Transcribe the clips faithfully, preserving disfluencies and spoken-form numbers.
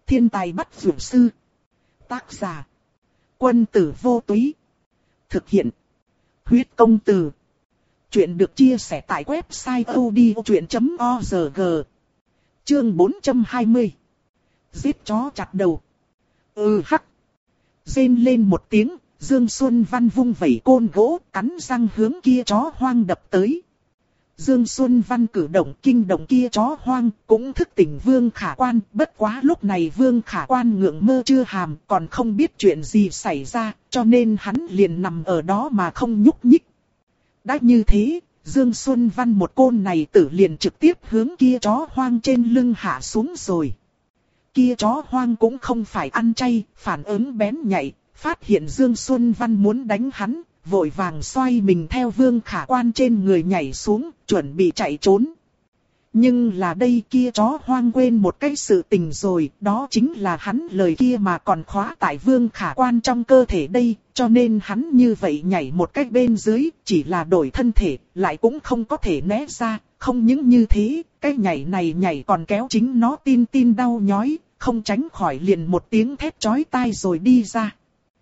Thiên tài bắt dược sư. Tác giả. Quân tử vô túy. Thực hiện. Huyết công từ. Chuyện được chia sẻ tại website odchuyện chấm org. Chương bốn trăm hai mươi. Giết chó chặt đầu. Ừ hắc. Rên lên một tiếng, Dương Xuân Văn vung vẩy côn gỗ, cắn răng hướng kia chó hoang đập tới. Dương Xuân Văn cử động kinh động kia chó hoang, cũng thức tỉnh Vương Khả Quan, bất quá lúc này Vương Khả Quan ngượng mơ chưa hàm, còn không biết chuyện gì xảy ra, cho nên hắn liền nằm ở đó mà không nhúc nhích. Đã như thế, Dương Xuân Văn một côn này tử liền trực tiếp hướng kia chó hoang trên lưng hạ xuống rồi. Kia chó hoang cũng không phải ăn chay, phản ứng bén nhạy, phát hiện Dương Xuân Văn muốn đánh hắn, vội vàng xoay mình theo Vương Khả Quan trên người nhảy xuống, chuẩn bị chạy trốn. Nhưng là đây kia chó hoang quên một cái sự tình rồi, đó chính là hắn lời kia mà còn khóa tại Vương Khả Quan trong cơ thể đây, cho nên hắn như vậy nhảy một cách bên dưới, chỉ là đổi thân thể, lại cũng không có thể né ra, không những như thế, cái nhảy này nhảy còn kéo chính nó tin tin đau nhói, không tránh khỏi liền một tiếng thét chói tai rồi đi ra.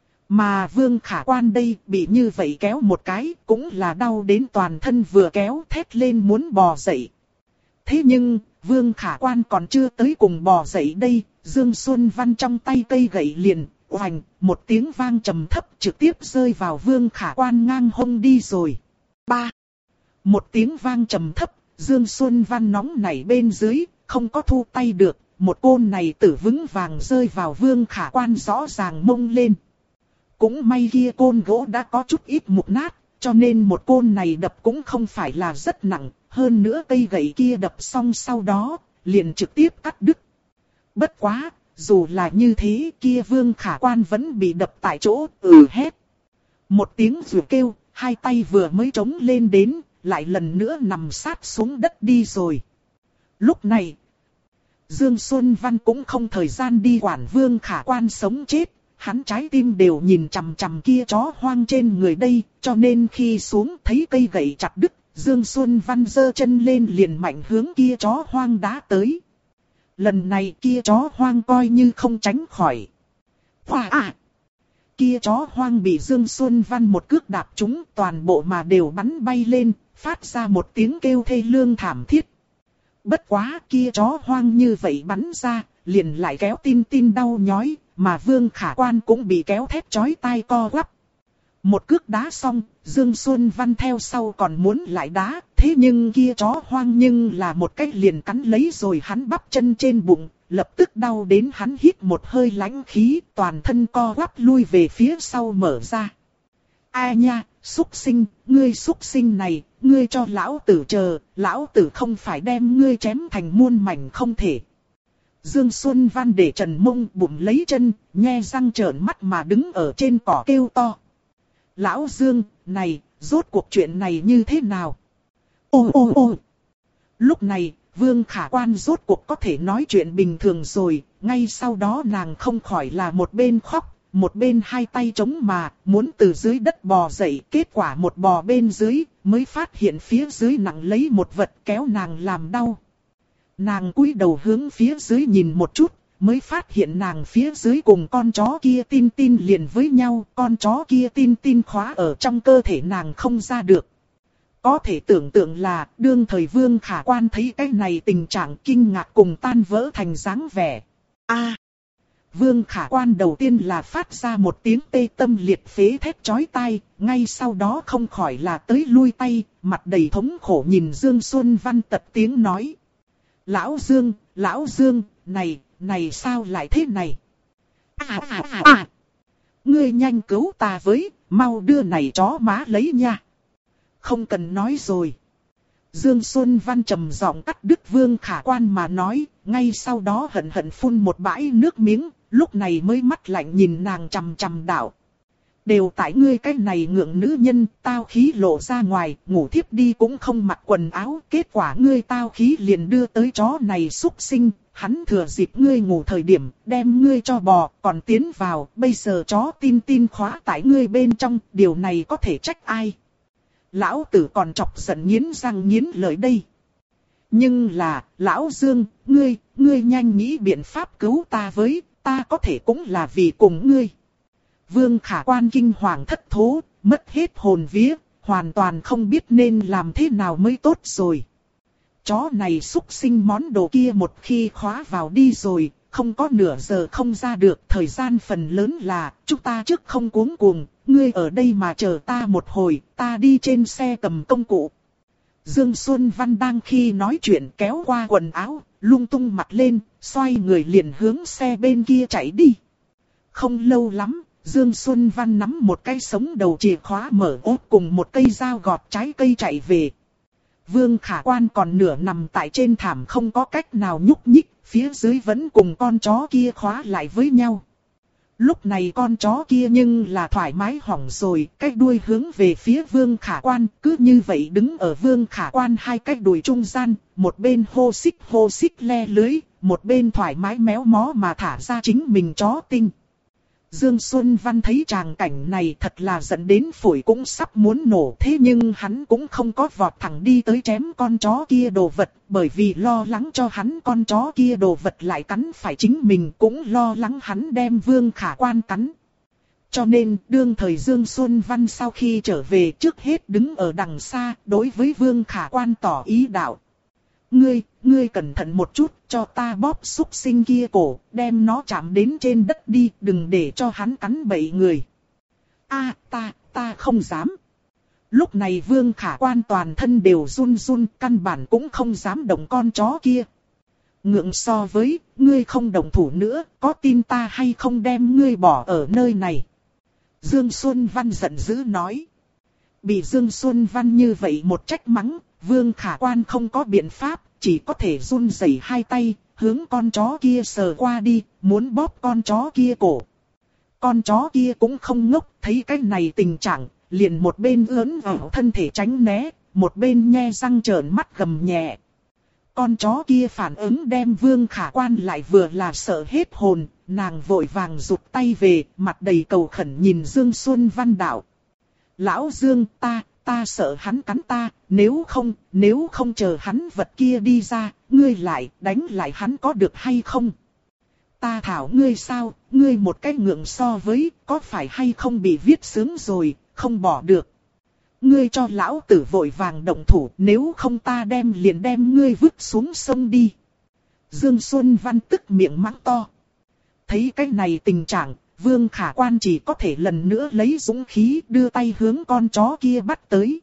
Mà Vương Khả Quan đây bị như vậy kéo một cái, cũng là đau đến toàn thân vừa kéo thét lên muốn bò dậy. Thế nhưng, Vương Khả Quan còn chưa tới cùng bò dậy đây, Dương Xuân Văn trong tay cây gậy liền, oành, một tiếng vang trầm thấp trực tiếp rơi vào Vương Khả Quan ngang hông đi rồi. Ba. Một tiếng vang trầm thấp, Dương Xuân Văn nóng nảy bên dưới, không có thu tay được, một côn này tử vững vàng rơi vào Vương Khả Quan rõ ràng mông lên. Cũng may kia côn gỗ đã có chút ít mục nát, cho nên một côn này đập cũng không phải là rất nặng, hơn nữa cây gậy kia đập xong sau đó, liền trực tiếp cắt đứt. Bất quá, dù là như thế kia Vương Khả Quan vẫn bị đập tại chỗ, ừ hét. Một tiếng rủa kêu, hai tay vừa mới trống lên đến, lại lần nữa nằm sát xuống đất đi rồi. Lúc này, Dương Xuân Văn cũng không thời gian đi quản Vương Khả Quan sống chết. Hắn trái tim đều nhìn chằm chằm kia chó hoang trên người đây, cho nên khi xuống thấy cây gậy chặt đứt, Dương Xuân Văn giơ chân lên liền mạnh hướng kia chó hoang đá tới. Lần này kia chó hoang coi như không tránh khỏi. Hoa à! Kia chó hoang bị Dương Xuân Văn một cước đạp trúng, toàn bộ mà đều bắn bay lên, phát ra một tiếng kêu thê lương thảm thiết. Bất quá kia chó hoang như vậy bắn ra, liền lại kéo tin tin đau nhói. Mà Vương Khả Quan cũng bị kéo thét chói tai co quắp. Một cước đá xong, Dương Xuân Văn theo sau còn muốn lại đá, thế nhưng kia chó hoang nhưng là một cách liền cắn lấy rồi hắn bắp chân trên bụng, lập tức đau đến hắn hít một hơi lãnh khí, toàn thân co quắp lui về phía sau mở ra. Ai nha, xúc sinh, ngươi xúc sinh này, ngươi cho lão tử chờ, lão tử không phải đem ngươi chém thành muôn mảnh không thể. Dương Xuân Văn để trần mông bụng lấy chân, nhe răng trợn mắt mà đứng ở trên cỏ kêu to. Lão Dương, này, rốt cuộc chuyện này như thế nào? Ô ô ô! Lúc này, Vương Khả Quan rốt cuộc có thể nói chuyện bình thường rồi, ngay sau đó nàng không khỏi là một bên khóc, một bên hai tay chống mà, muốn từ dưới đất bò dậy, kết quả một bò bên dưới, mới phát hiện phía dưới nặng lấy một vật kéo nàng làm đau. Nàng cúi đầu hướng phía dưới nhìn một chút, mới phát hiện nàng phía dưới cùng con chó kia tin tin liền với nhau, con chó kia tin tin khóa ở trong cơ thể nàng không ra được. Có thể tưởng tượng là, đương thời Vương Khả Quan thấy cái này tình trạng kinh ngạc cùng tan vỡ thành dáng vẻ. A, Vương Khả Quan đầu tiên là phát ra một tiếng tê tâm liệt phế thét chói tai, ngay sau đó không khỏi là tới lui tay, mặt đầy thống khổ nhìn Dương Xuân Văn tật tiếng nói. Lão Dương, Lão Dương, này, này sao lại thế này? À à à à! Ngươi nhanh cứu ta với, mau đưa này chó má lấy nha. Không cần nói rồi. Dương Xuân Văn trầm giọng cắt đứt Vương Khả Quan mà nói, ngay sau đó hận hận phun một bãi nước miếng, lúc này mới mắt lạnh nhìn nàng chằm chằm đạo. Đều tại ngươi cái này ngượng nữ nhân, tao khí lộ ra ngoài, ngủ thiếp đi cũng không mặc quần áo, kết quả ngươi tao khí liền đưa tới chó này xúc sinh, hắn thừa dịp ngươi ngủ thời điểm, đem ngươi cho bò, còn tiến vào, bây giờ chó tin tin khóa tại ngươi bên trong, điều này có thể trách ai? Lão tử còn chọc giận nghiến răng nghiến lợi đây. Nhưng là, Lão Dương, ngươi, ngươi nhanh nghĩ biện pháp cứu ta với, ta có thể cũng là vì cùng ngươi. Vương Khả Quan kinh hoàng thất thố, mất hết hồn vía, hoàn toàn không biết nên làm thế nào mới tốt rồi. Chó này xúc sinh món đồ kia một khi khóa vào đi rồi, không có nửa giờ không ra được. Thời gian phần lớn là, chúng ta trước không cuống cuồng, ngươi ở đây mà chờ ta một hồi, ta đi trên xe cầm công cụ. Dương Xuân Văn đang khi nói chuyện kéo qua quần áo, lung tung mặc lên, xoay người liền hướng xe bên kia chạy đi. Không lâu lắm, Dương Xuân Văn nắm một cái sống đầu chìa khóa mở ốt cùng một cây dao gọt trái cây chạy về. Vương Khả Quan còn nửa nằm tại trên thảm không có cách nào nhúc nhích, phía dưới vẫn cùng con chó kia khóa lại với nhau. Lúc này con chó kia nhưng là thoải mái hỏng rồi, cái đuôi hướng về phía Vương Khả Quan, cứ như vậy đứng ở Vương Khả Quan hai cái đùi trung gian, một bên hô xích hô xích le lưới, một bên thoải mái méo mó mà thả ra chính mình chó tinh. Dương Xuân Văn thấy tràng cảnh này thật là dẫn đến phổi cũng sắp muốn nổ, thế nhưng hắn cũng không có vọt thẳng đi tới chém con chó kia đồ vật, bởi vì lo lắng cho hắn con chó kia đồ vật lại cắn phải chính mình, cũng lo lắng hắn đem Vương Khả Quan cắn. Cho nên đương thời Dương Xuân Văn sau khi trở về trước hết đứng ở đằng xa, đối với Vương Khả Quan tỏ ý đạo. Ngươi, ngươi cẩn thận một chút, cho ta bóp xúc sinh kia cổ, đem nó chạm đến trên đất đi, đừng để cho hắn cắn bậy người. A, ta, ta không dám. Lúc này Vương Khả Quan toàn thân đều run run, căn bản cũng không dám động con chó kia. Ngượng so với, ngươi không động thủ nữa, có tin ta hay không đem ngươi bỏ ở nơi này. Dương Xuân Văn giận dữ nói. Bị Dương Xuân Văn như vậy một trách mắng, Vương Khả Quan không có biện pháp, chỉ có thể run rẩy hai tay, hướng con chó kia sờ qua đi, muốn bóp con chó kia cổ. Con chó kia cũng không ngốc, thấy cái này tình trạng, liền một bên ướn vào thân thể tránh né, một bên nhe răng trợn mắt gầm nhẹ. Con chó kia phản ứng đem Vương Khả Quan lại vừa là sợ hết hồn, nàng vội vàng rụt tay về, mặt đầy cầu khẩn nhìn Dương Xuân Văn đạo. Lão Dương, ta, ta sợ hắn cắn ta, nếu không, nếu không chờ hắn vật kia đi ra, ngươi lại, đánh lại hắn có được hay không? Ta thảo ngươi sao, ngươi một cái ngượng so với, có phải hay không bị viết sướng rồi, không bỏ được. Ngươi cho lão tử vội vàng động thủ, nếu không ta đem liền đem ngươi vứt xuống sông đi. Dương Xuân Văn tức miệng mắng to. Thấy cái này tình trạng, Vương Khả Quan chỉ có thể lần nữa lấy dũng khí đưa tay hướng con chó kia bắt tới.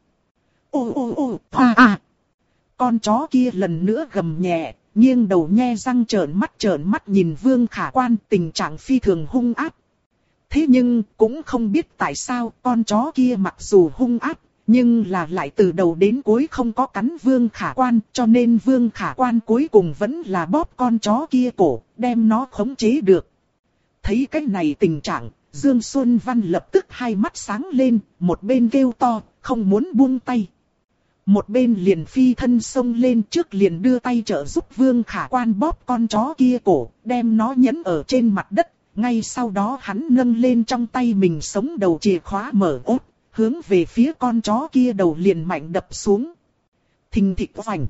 Ô ô ô, hoa à! Con chó kia lần nữa gầm nhẹ, nghiêng đầu nhe răng trợn mắt trợn mắt nhìn Vương Khả Quan, tình trạng phi thường hung ác. Thế nhưng cũng không biết tại sao con chó kia mặc dù hung ác, nhưng là lại từ đầu đến cuối không có cắn Vương Khả Quan, cho nên Vương Khả Quan cuối cùng vẫn là bóp con chó kia cổ, đem nó khống chế được. Thấy cái này tình trạng, Dương Xuân Văn lập tức hai mắt sáng lên, một bên kêu to, không muốn buông tay. Một bên liền phi thân xông lên trước liền đưa tay trợ giúp Vương Khả Quan bóp con chó kia cổ, đem nó nhấn ở trên mặt đất. Ngay sau đó hắn nâng lên trong tay mình sống đầu chìa khóa mở ốt, hướng về phía con chó kia đầu liền mạnh đập xuống. Thình thịch vành.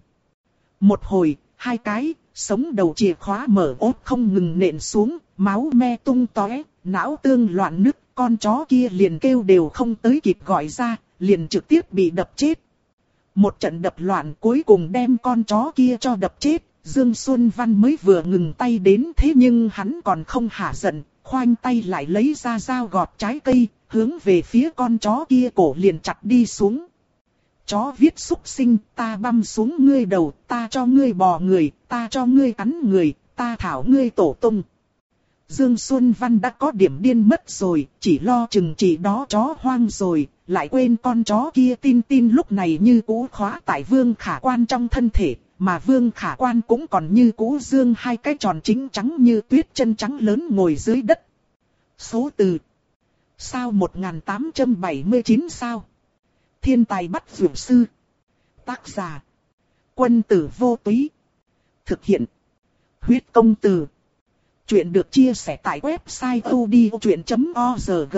Một hồi, hai cái, sống đầu chìa khóa mở ốt không ngừng nện xuống, máu me tung tóe, não tương loạn nứt, con chó kia liền kêu đều không tới kịp gọi ra, liền trực tiếp bị đập chết. Một trận đập loạn cuối cùng đem con chó kia cho đập chết, Dương Xuân Văn mới vừa ngừng tay đến, thế nhưng hắn còn không hả giận, khoanh tay lại lấy ra dao gọt trái cây, hướng về phía con chó kia cổ liền chặt đi xuống. Chó viết xúc sinh, ta băm xuống ngươi đầu, ta cho ngươi bò người, ta cho ngươi cắn người, ta thảo ngươi tổ tung. Dương Xuân Văn đã có điểm điên mất rồi, chỉ lo chừng chỉ đó chó hoang rồi, lại quên con chó kia tin tin lúc này như cũ khóa tại Vương Khả Quan trong thân thể, mà Vương Khả Quan cũng còn như cũ dương hai cái tròn chính trắng như tuyết chân trắng lớn ngồi dưới đất. Số từ sao một nghìn tám trăm bảy mươi chín sao? Thiên tài bắt dược sư. Tác giả Quân tử vô túy. Thực hiện huyết công từ. Chuyện được chia sẻ tại website odchuyện chấm org.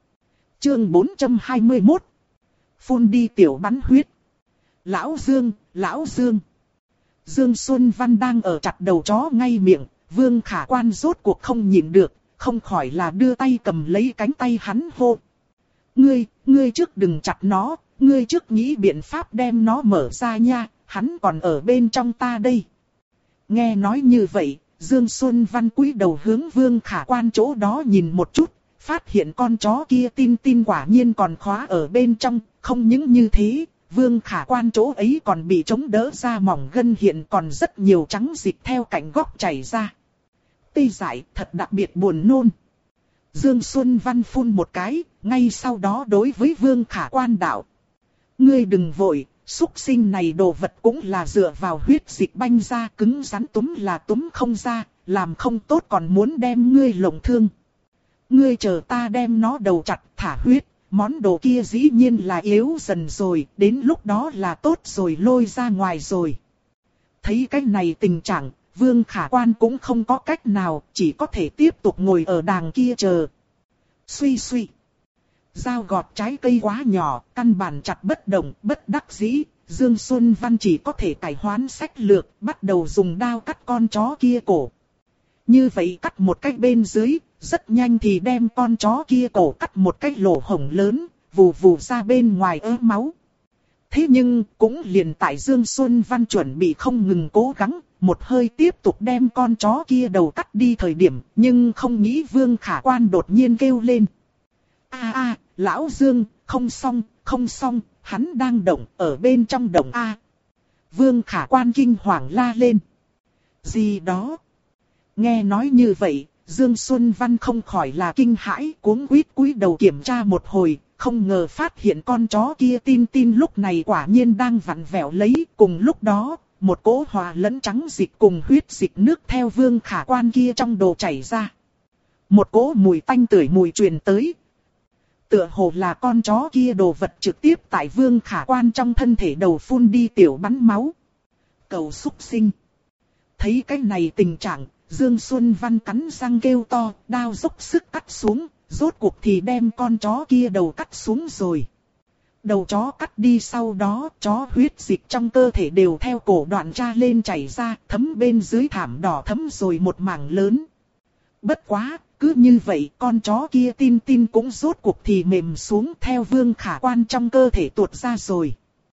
Chương bốn trăm hai mươi mốt. Phun đi tiểu bắn huyết. Lão Dương, Lão Dương. Dương Xuân Văn đang ở chặt đầu chó ngay miệng, Vương Khả Quan rốt cuộc không nhịn được, không khỏi là đưa tay cầm lấy cánh tay hắn hô. Ngươi, ngươi trước đừng chặt nó, ngươi trước nghĩ biện pháp đem nó mở ra nha, hắn còn ở bên trong ta đây. Nghe nói như vậy, Dương Xuân Văn cúi đầu hướng Vương Khả Quan chỗ đó nhìn một chút, phát hiện con chó kia tin tin quả nhiên còn khóa ở bên trong, không những như thế, Vương Khả Quan chỗ ấy còn bị chống đỡ ra mỏng gân hiện còn rất nhiều trắng dịch theo cạnh góc chảy ra. Tê dại thật đặc biệt buồn nôn. Dương Xuân Văn phun một cái, ngay sau đó đối với Vương Khả Quan đạo. Ngươi đừng vội, xúc sinh này đồ vật cũng là dựa vào huyết dịch banh ra, cứng rắn túm là túm không ra, làm không tốt còn muốn đem ngươi lộng thương. Ngươi chờ ta đem nó đầu chặt thả huyết, món đồ kia dĩ nhiên là yếu dần rồi, đến lúc đó là tốt rồi lôi ra ngoài rồi. Thấy cái này tình trạng, Vương Khả Quan cũng không có cách nào, chỉ có thể tiếp tục ngồi ở đàng kia chờ. Suy suy. Dao gọt trái cây quá nhỏ, căn bản chặt bất động, bất đắc dĩ, Dương Xuân Văn chỉ có thể cải hoán sách lược, bắt đầu dùng đao cắt con chó kia cổ. Như vậy cắt một cách bên dưới, rất nhanh thì đem con chó kia cổ cắt một cách lỗ hổng lớn, vù vù ra bên ngoài ớ máu. Thế nhưng, cũng liền tại Dương Xuân Văn chuẩn bị không ngừng cố gắng, một hơi tiếp tục đem con chó kia đầu cắt đi thời điểm, nhưng không nghĩ Vương Khả Quan đột nhiên kêu lên. A a, lão Dương, không xong, không xong, hắn đang động, ở bên trong động A. Vương Khả Quan kinh hoàng la lên. Gì đó? Nghe nói như vậy, Dương Xuân Văn không khỏi là kinh hãi, cuống quýt cúi đầu kiểm tra một hồi, không ngờ phát hiện con chó kia tin tin lúc này quả nhiên đang vặn vẹo lấy, cùng lúc đó, một cỗ hòa lẫn trắng dịch cùng huyết dịch nước theo Vương Khả Quan kia trong đồ chảy ra. Một cỗ mùi tanh tưởi mùi truyền tới. Tựa hồ là con chó kia đồ vật trực tiếp tại Vương Khả Quan trong thân thể đầu phun đi tiểu bắn máu. Cầu xúc sinh. Thấy cái này tình trạng, Dương Xuân Văn cắn răng kêu to, đao dốc sức cắt xuống, rốt cuộc thì đem con chó kia đầu cắt xuống rồi. Đầu chó cắt đi sau đó, chó huyết dịch trong cơ thể đều theo cổ đoạn ra lên chảy ra, thấm bên dưới thảm đỏ thấm rồi một mảng lớn. Bất quá, cứ như vậy con chó kia tin tin cũng rốt cuộc thì mềm xuống theo Vương Khả Quan trong cơ thể tuột ra rồi.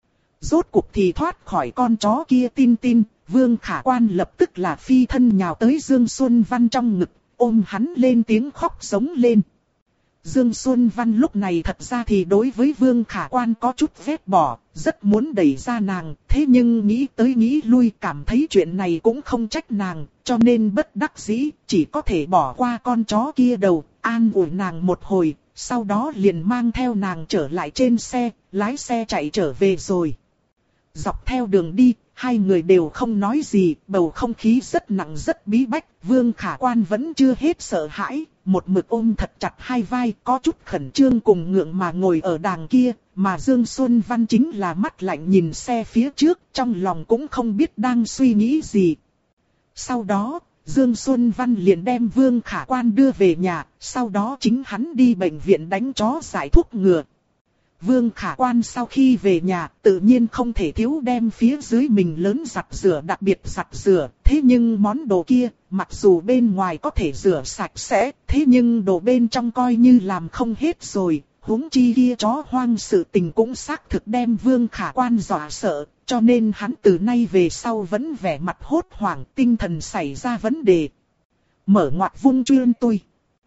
Rốt cuộc thì thoát khỏi con chó kia tin tin, Vương Khả Quan lập tức là phi thân nhào tới Dương Xuân Văn trong ngực, ôm hắn lên tiếng khóc giống lên. Dương Xuân Văn lúc này thật ra thì đối với Vương Khả Quan có chút ghét bỏ, rất muốn đẩy ra nàng, thế nhưng nghĩ tới nghĩ lui cảm thấy chuyện này cũng không trách nàng, cho nên bất đắc dĩ, chỉ có thể bỏ qua con chó kia đầu, an ủi nàng một hồi, sau đó liền mang theo nàng trở lại trên xe, lái xe chạy trở về rồi. Dọc theo đường đi, hai người đều không nói gì, bầu không khí rất nặng rất bí bách, Vương Khả Quan vẫn chưa hết sợ hãi, một mực ôm thật chặt hai vai, có chút khẩn trương cùng ngượng mà ngồi ở đàng kia, mà Dương Xuân Văn chính là mắt lạnh nhìn xe phía trước, trong lòng cũng không biết đang suy nghĩ gì. Sau đó, Dương Xuân Văn liền đem Vương Khả Quan đưa về nhà, sau đó chính hắn đi bệnh viện đánh chó giải thuốc ngừa. Vương Khả Quan sau khi về nhà tự nhiên không thể thiếu đem phía dưới mình lớn giặt rửa đặc biệt giặt rửa. Thế nhưng món đồ kia, mặc dù bên ngoài có thể rửa sạch sẽ, thế nhưng đồ bên trong coi như làm không hết rồi. Huống chi kia chó hoang sự tình cũng xác thực đem Vương Khả Quan dọa sợ, cho nên hắn từ nay về sau vẫn vẻ mặt hốt hoảng, tinh thần xảy ra vấn đề. Mở ngoặc vung chuyên tôi.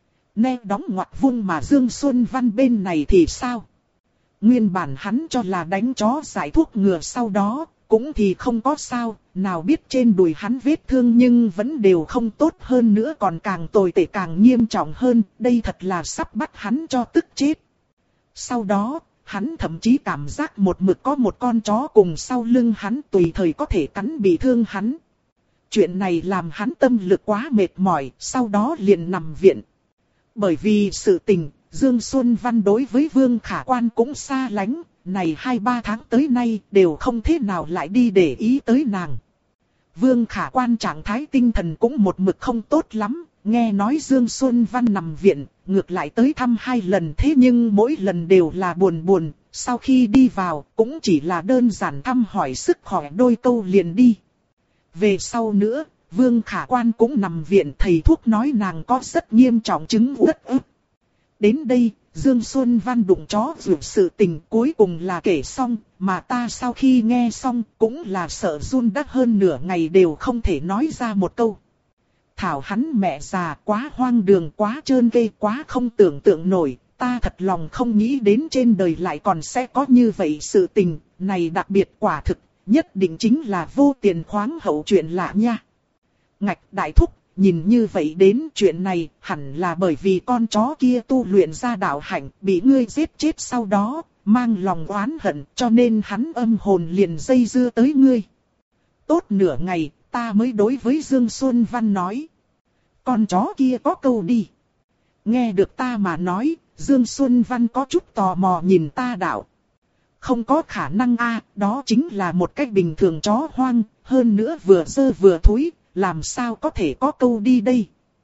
Nè đóng ngoặc vung mà Dương Xuân Văn bên này thì sao? Nguyên bản hắn cho là đánh chó giải thuốc ngừa sau đó, cũng thì không có sao, nào biết trên đùi hắn vết thương nhưng vẫn đều không tốt hơn nữa còn càng tồi tệ càng nghiêm trọng hơn, đây thật là sắp bắt hắn cho tức chết. Sau đó, hắn thậm chí cảm giác một mực có một con chó cùng sau lưng hắn tùy thời có thể cắn bị thương hắn. Chuyện này làm hắn tâm lực quá mệt mỏi, sau đó liền nằm viện. Bởi vì sự tình, Dương Xuân Văn đối với Vương Khả Quan cũng xa lánh, này hai ba tháng tới nay đều không thế nào lại đi để ý tới nàng. Vương Khả Quan trạng thái tinh thần cũng một mực không tốt lắm, nghe nói Dương Xuân Văn nằm viện, ngược lại tới thăm hai lần thế nhưng mỗi lần đều là buồn buồn, sau khi đi vào cũng chỉ là đơn giản thăm hỏi sức khỏe đôi câu liền đi. Về sau nữa, Vương Khả Quan cũng nằm viện, thầy thuốc nói nàng có rất nghiêm trọng chứng uất ức. Đến đây, Dương Xuân Văn đụng chó vượt sự tình cuối cùng là kể xong, mà ta sau khi nghe xong cũng là sợ run đắc hơn nửa ngày đều không thể nói ra một câu. Thảo hắn mẹ già, quá hoang đường, quá trơn ghê, quá không tưởng tượng nổi, ta thật lòng không nghĩ đến trên đời lại còn sẽ có như vậy sự tình, này đặc biệt quả thực, nhất định chính là vô tiền khoáng hậu chuyện lạ nha. Ngạch đại thúc, nhìn như vậy đến chuyện này hẳn là bởi vì con chó kia tu luyện ra đạo hạnh bị ngươi giết chết, sau đó mang lòng oán hận cho nên hắn âm hồn liền dây dưa tới ngươi. Tốt nửa ngày ta mới đối với Dương Xuân Văn nói. Con chó kia có câu đi. Nghe được ta mà nói, Dương Xuân Văn có chút tò mò nhìn ta đạo. Không có khả năng a, đó chính là một cách bình thường chó hoang, hơn nữa vừa dơ vừa thúi, làm sao có thể có câu đi đây.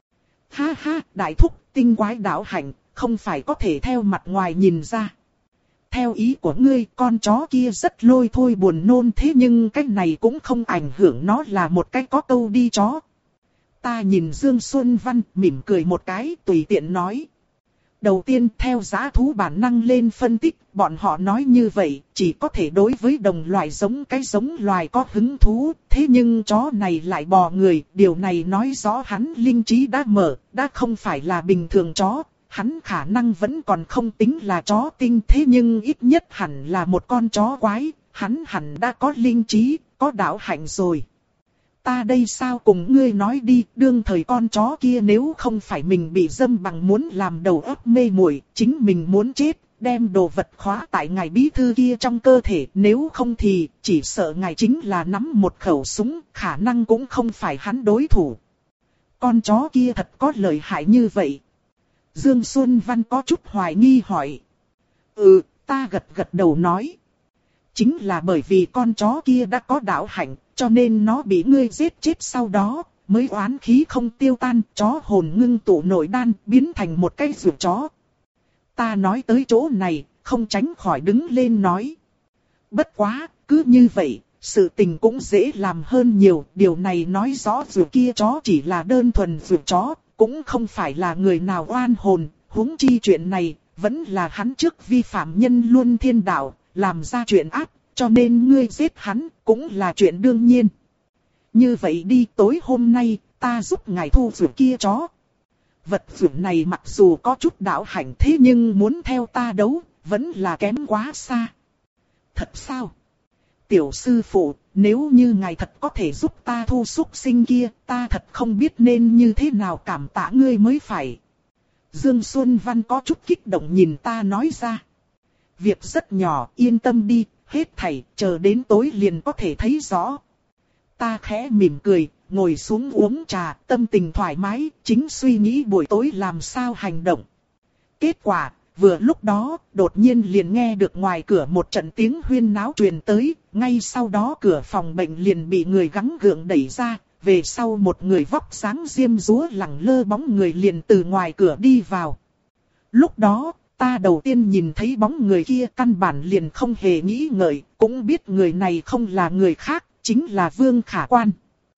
Ha ha, đại thúc, tinh quái đạo hạnh, không phải có thể theo mặt ngoài nhìn ra. Theo ý của ngươi, con chó kia rất lôi thôi buồn nôn, thế nhưng cái này cũng không ảnh hưởng nó là một cái có câu đi chó. Ta nhìn Dương Xuân Văn mỉm cười một cái, tùy tiện nói. Đầu tiên theo dã thú bản năng lên phân tích, bọn họ nói như vậy, chỉ có thể đối với đồng loài giống cái giống loài có hứng thú, thế nhưng chó này lại bò người, điều này nói rõ hắn linh trí đã mở, đã không phải là bình thường chó, hắn khả năng vẫn còn không tính là chó tinh, thế nhưng ít nhất hẳn là một con chó quái, hắn hẳn đã có linh trí, có đạo hạnh rồi. Ta đây sao cùng ngươi nói đi, đương thời con chó kia nếu không phải mình bị dâm bằng muốn làm đầu óc mê muội, chính mình muốn chết, đem đồ vật khóa tại ngài bí thư kia trong cơ thể, nếu không thì chỉ sợ ngài chính là nắm một khẩu súng, khả năng cũng không phải hắn đối thủ. Con chó kia thật có lợi hại như vậy? Dương Xuân Văn có chút hoài nghi hỏi. Ừ, ta gật gật đầu nói. Chính là bởi vì con chó kia đã có đạo hạnh, cho nên nó bị ngươi giết chết sau đó, mới oán khí không tiêu tan, chó hồn ngưng tụ nội đan, biến thành một cái ruột chó. Ta nói tới chỗ này, không tránh khỏi đứng lên nói. Bất quá, cứ như vậy, sự tình cũng dễ làm hơn nhiều, điều này nói rõ ruột kia chó chỉ là đơn thuần ruột chó, cũng không phải là người nào oan hồn, huống chi chuyện này, vẫn là hắn trước vi phạm nhân luân thiên đạo, làm ra chuyện ác. Cho nên ngươi giết hắn cũng là chuyện đương nhiên. Như vậy đi, tối hôm nay ta giúp ngài thu ruột kia chó. Vật ruột này mặc dù có chút đạo hạnh, thế nhưng muốn theo ta đấu vẫn là kém quá xa. Thật sao? Tiểu sư phụ, nếu như ngài thật có thể giúp ta thu súc sinh kia, ta thật không biết nên như thế nào cảm tạ ngươi mới phải. Dương Xuân Văn có chút kích động nhìn ta nói ra. Việc rất nhỏ, yên tâm đi. Hết thảy, chờ đến tối liền có thể thấy rõ. Ta khẽ mỉm cười, ngồi xuống uống trà, tâm tình thoải mái, chính suy nghĩ buổi tối làm sao hành động. Kết quả, vừa lúc đó, đột nhiên liền nghe được ngoài cửa một trận tiếng huyên náo truyền tới, ngay sau đó cửa phòng bệnh liền bị người gắng gượng đẩy ra, về sau một người vóc dáng diêm dúa lẳng lơ bóng người liền từ ngoài cửa đi vào. Lúc đó, ta đầu tiên nhìn thấy bóng người kia căn bản liền không hề nghĩ ngợi, cũng biết người này không là người khác, chính là Vương Khả Quan.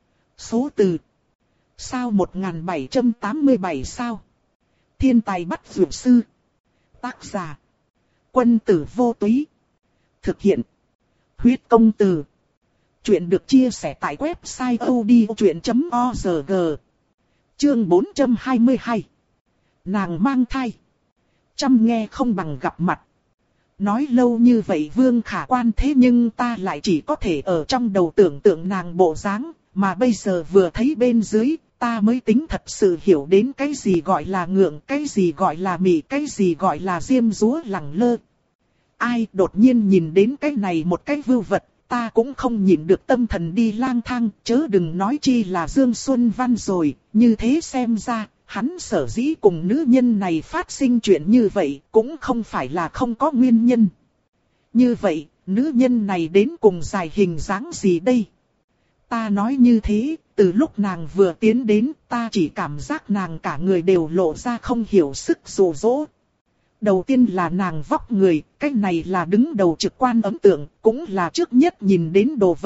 Số từ. Sao một nghìn bảy trăm tám mươi bảy sao? Thiên tài bắt dược sư. Tác giả. Quân tử vô túy. Thực hiện. Huyết công từ. Chuyện được chia sẻ tại website odchuyện chấm org. Chương bốn trăm hai mươi hai. Nàng mang thai. Chăm nghe không bằng gặp mặt. Nói lâu như vậy Vương Khả Quan, thế nhưng ta lại chỉ có thể ở trong đầu tưởng tượng nàng bộ dáng, mà bây giờ vừa thấy bên dưới, ta mới tính thật sự hiểu đến cái gì gọi là ngượng, cái gì gọi là mị, cái gì gọi là diêm dúa lẳng lơ. Ai đột nhiên nhìn đến cái này một cái vưu vật, ta cũng không nhìn được tâm thần đi lang thang, chớ đừng nói chi là Dương Xuân Văn rồi, như thế xem ra. Hắn sở dĩ cùng nữ nhân này phát sinh chuyện như vậy cũng không phải là không có nguyên nhân. Như vậy, nữ nhân này đến cùng dài hình dáng gì đây? Ta nói như thế, từ lúc nàng vừa tiến đến, ta chỉ cảm giác nàng cả người đều lộ ra không hiểu sức dụ dỗ. Đầu tiên là nàng vóc người, cái này là đứng đầu trực quan ấn tượng, cũng là trước nhất nhìn đến đồ vật,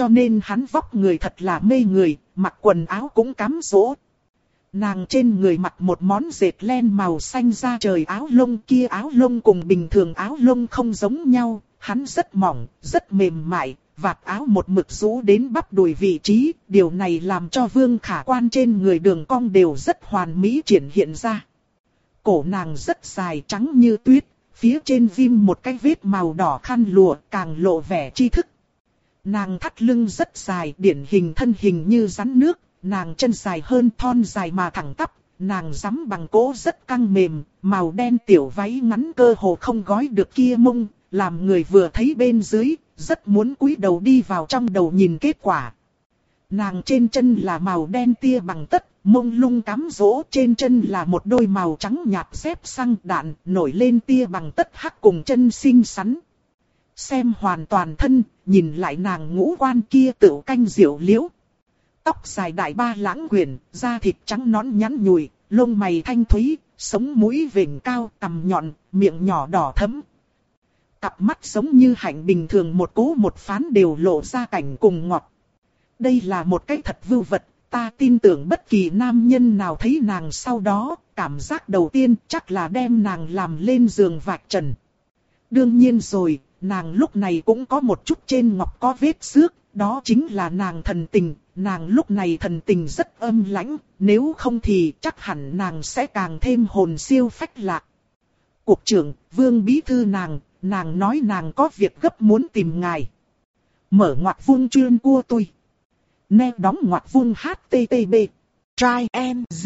cho nên hắn vóc người thật là mê người, mặc quần áo cũng cám dỗ. Nàng trên người mặc một món dệt len màu xanh da trời áo lông, kia áo lông cùng bình thường áo lông không giống nhau, hắn rất mỏng, rất mềm mại, vạt áo một mực rũ đến bắp đùi vị trí, điều này làm cho Vương Khả Quan trên người đường cong đều rất hoàn mỹ triển hiện ra. Cổ nàng rất dài trắng như tuyết, phía trên ghim một cái vết màu đỏ khăn lụa càng lộ vẻ tri thức. Nàng thắt lưng rất dài, điển hình thân hình như rắn nước, nàng chân dài hơn, thon dài mà thẳng tắp, nàng rắm bằng gỗ rất căng mềm, màu đen tiểu váy ngắn cơ hồ không gói được kia mông, làm người vừa thấy bên dưới, rất muốn cúi đầu đi vào trong đầu nhìn kết quả. Nàng trên chân là màu đen tia bằng tất, mông lung cắm dỗ, trên chân là một đôi màu trắng nhạt dép xăng đạn, nổi lên tia bằng tất hắc cùng chân xinh xắn. Xem hoàn toàn thân, nhìn lại nàng ngũ quan kia tựu canh diệu liễu. Tóc dài đại ba lãng quyển, da thịt trắng nõn nhắn nhùi, lông mày thanh thúy, sống mũi vểnh cao, cằm nhọn, miệng nhỏ đỏ thẫm. Cặp mắt giống như hạnh bình thường một cố một phán đều lộ ra cảnh cùng ngọt. Đây là một cái thật vưu vật, ta tin tưởng bất kỳ nam nhân nào thấy nàng sau đó, cảm giác đầu tiên chắc là đem nàng làm lên giường vạch trần. Đương nhiên rồi, nàng lúc này cũng có một chút trên ngọc có vết xước, đó chính là nàng thần tình, nàng lúc này thần tình rất âm lãnh, nếu không thì chắc hẳn nàng sẽ càng thêm hồn siêu phách lạc. Cục trưởng, Vương bí thư nàng, nàng nói nàng có việc gấp muốn tìm ngài. Mở ngoặc vuông chuyên cua tôi. Nè đóng ngoặc vuông hát tê tê bê. Try and Z.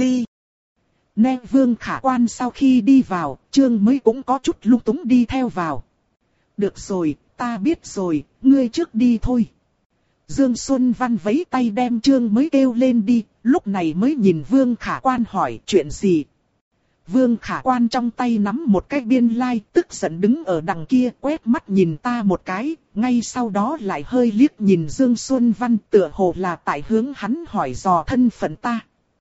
Nè Vương Khả Quan sau khi đi vào, Trương mới cũng có chút lung túng đi theo vào. Được rồi, ta biết rồi, ngươi trước đi thôi. Dương Xuân Văn vẫy tay đem Trương mới kêu lên đi, lúc này mới nhìn Vương Khả Quan hỏi chuyện gì. Vương Khả Quan trong tay nắm một cái biên lai, tức giận đứng ở đằng kia quét mắt nhìn ta một cái, ngay sau đó lại hơi liếc nhìn Dương Xuân Văn, tựa hồ là tại hướng hắn hỏi dò thân phận ta.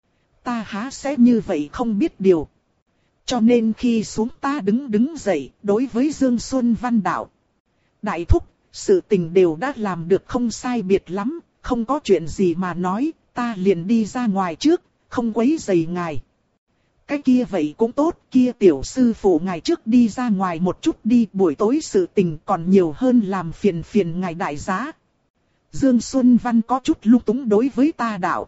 Ta há sẽ như vậy không biết điều. Cho nên khi xuống ta đứng đứng dậy, đối với Dương Xuân Văn đạo. Đại thúc, sự tình đều đã làm được không sai biệt lắm, không có chuyện gì mà nói, ta liền đi ra ngoài trước, không quấy rầy ngài. Cái kia vậy cũng tốt, kia tiểu sư phụ ngài trước đi ra ngoài một chút đi, buổi tối sự tình còn nhiều hơn làm phiền phiền ngài đại giá. Dương Xuân Văn có chút lung túng đối với ta đạo.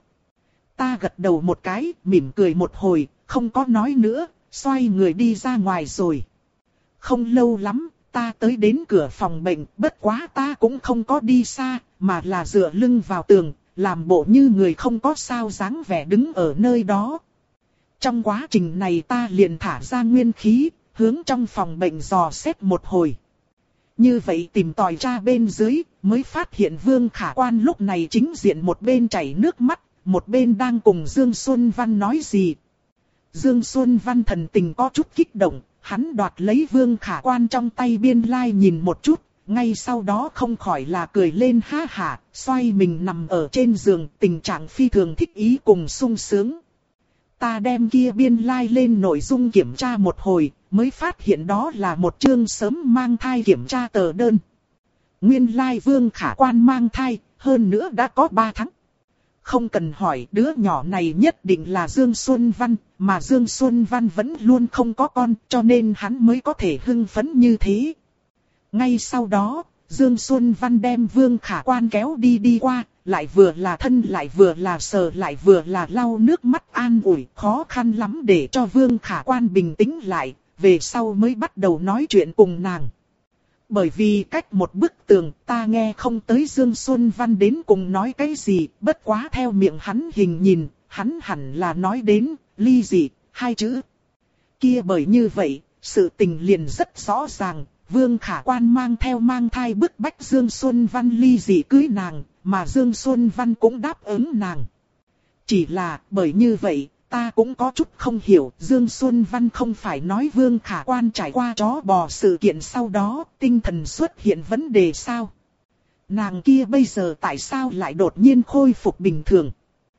Ta gật đầu một cái, mỉm cười một hồi, không có nói nữa, xoay người đi ra ngoài rồi. Không lâu lắm, ta tới đến cửa phòng bệnh, bất quá ta cũng không có đi xa, mà là dựa lưng vào tường, làm bộ như người không có sao dáng vẻ đứng ở nơi đó. Trong quá trình này ta liền thả ra nguyên khí, hướng trong phòng bệnh dò xét một hồi. Như vậy tìm tòi ra bên dưới, mới phát hiện Vương Khả Quan lúc này chính diện một bên chảy nước mắt, một bên đang cùng Dương Xuân Văn nói gì. Dương Xuân Văn thần tình có chút kích động, hắn đoạt lấy Vương Khả Quan trong tay biên lai nhìn một chút, ngay sau đó không khỏi là cười lên ha hả, xoay mình nằm ở trên giường, tình trạng phi thường thích ý cùng sung sướng. Ta đem kia biên lai lên nội dung kiểm tra một hồi, mới phát hiện đó là một chương sớm mang thai kiểm tra tờ đơn. Nguyên lai Vương Khả Quan mang thai, hơn nữa đã có ba tháng. Không cần hỏi, đứa nhỏ này nhất định là Dương Xuân Văn, mà Dương Xuân Văn vẫn luôn không có con, cho nên hắn mới có thể hưng phấn như thế. Ngay sau đó, Dương Xuân Văn đem Vương Khả Quan kéo đi đi qua, lại vừa là thân lại vừa là sờ lại vừa là lau nước mắt an ủi, khó khăn lắm để cho Vương Khả Quan bình tĩnh lại, về sau mới bắt đầu nói chuyện cùng nàng. Bởi vì cách một bức tường ta nghe không tới Dương Xuân Văn đến cùng nói cái gì, bất quá theo miệng hắn hình nhìn, hắn hẳn là nói đến, ly dị, hai chữ. Kia bởi như vậy, sự tình liền rất rõ ràng, Vương Khả Quan mang theo mang thai bức bách Dương Xuân Văn ly dị cưới nàng, mà Dương Xuân Văn cũng đáp ứng nàng. Chỉ là bởi như vậy, ta cũng có chút không hiểu, Dương Xuân Văn không phải nói Vương Khả Quan trải qua chó bò sự kiện sau đó, tinh thần xuất hiện vấn đề sao? Nàng kia bây giờ tại sao lại đột nhiên khôi phục bình thường?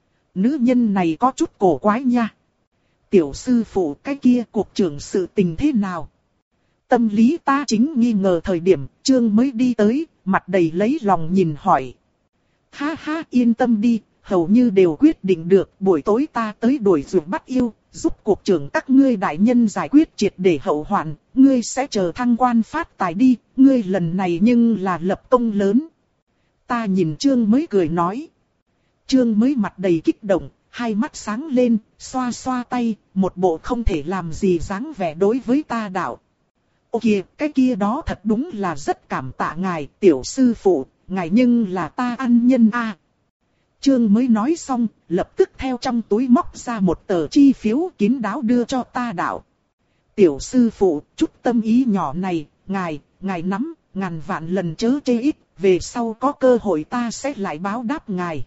Nữ nhân này có chút cổ quái nha. Tiểu sư phụ cái kia cục trưởng sự tình thế nào? Tâm lý ta chính nghi ngờ thời điểm, Trương mới đi tới, mặt đầy lấy lòng nhìn hỏi. Ha ha, yên tâm đi, hầu như đều quyết định được, buổi tối ta tới đuổi ruột bắt yêu, giúp cục trưởng các ngươi đại nhân giải quyết triệt để hậu hoạn, ngươi sẽ chờ thăng quan phát tài đi, ngươi lần này nhưng là lập công lớn. Ta nhìn Trương mới cười nói. Trương mới mặt đầy kích động, hai mắt sáng lên, xoa xoa tay, một bộ không thể làm gì dáng vẻ đối với ta đạo. Ô kìa, cái kia đó thật đúng là rất cảm tạ ngài, tiểu sư phụ, ngài nhưng là ta ăn nhân a. À. Trương mới nói xong, lập tức theo trong túi móc ra một tờ chi phiếu kín đáo đưa cho ta đạo. Tiểu sư phụ, chút tâm ý nhỏ này, ngài, ngài nắm, ngàn vạn lần chớ chê ít, về sau có cơ hội ta sẽ lại báo đáp ngài.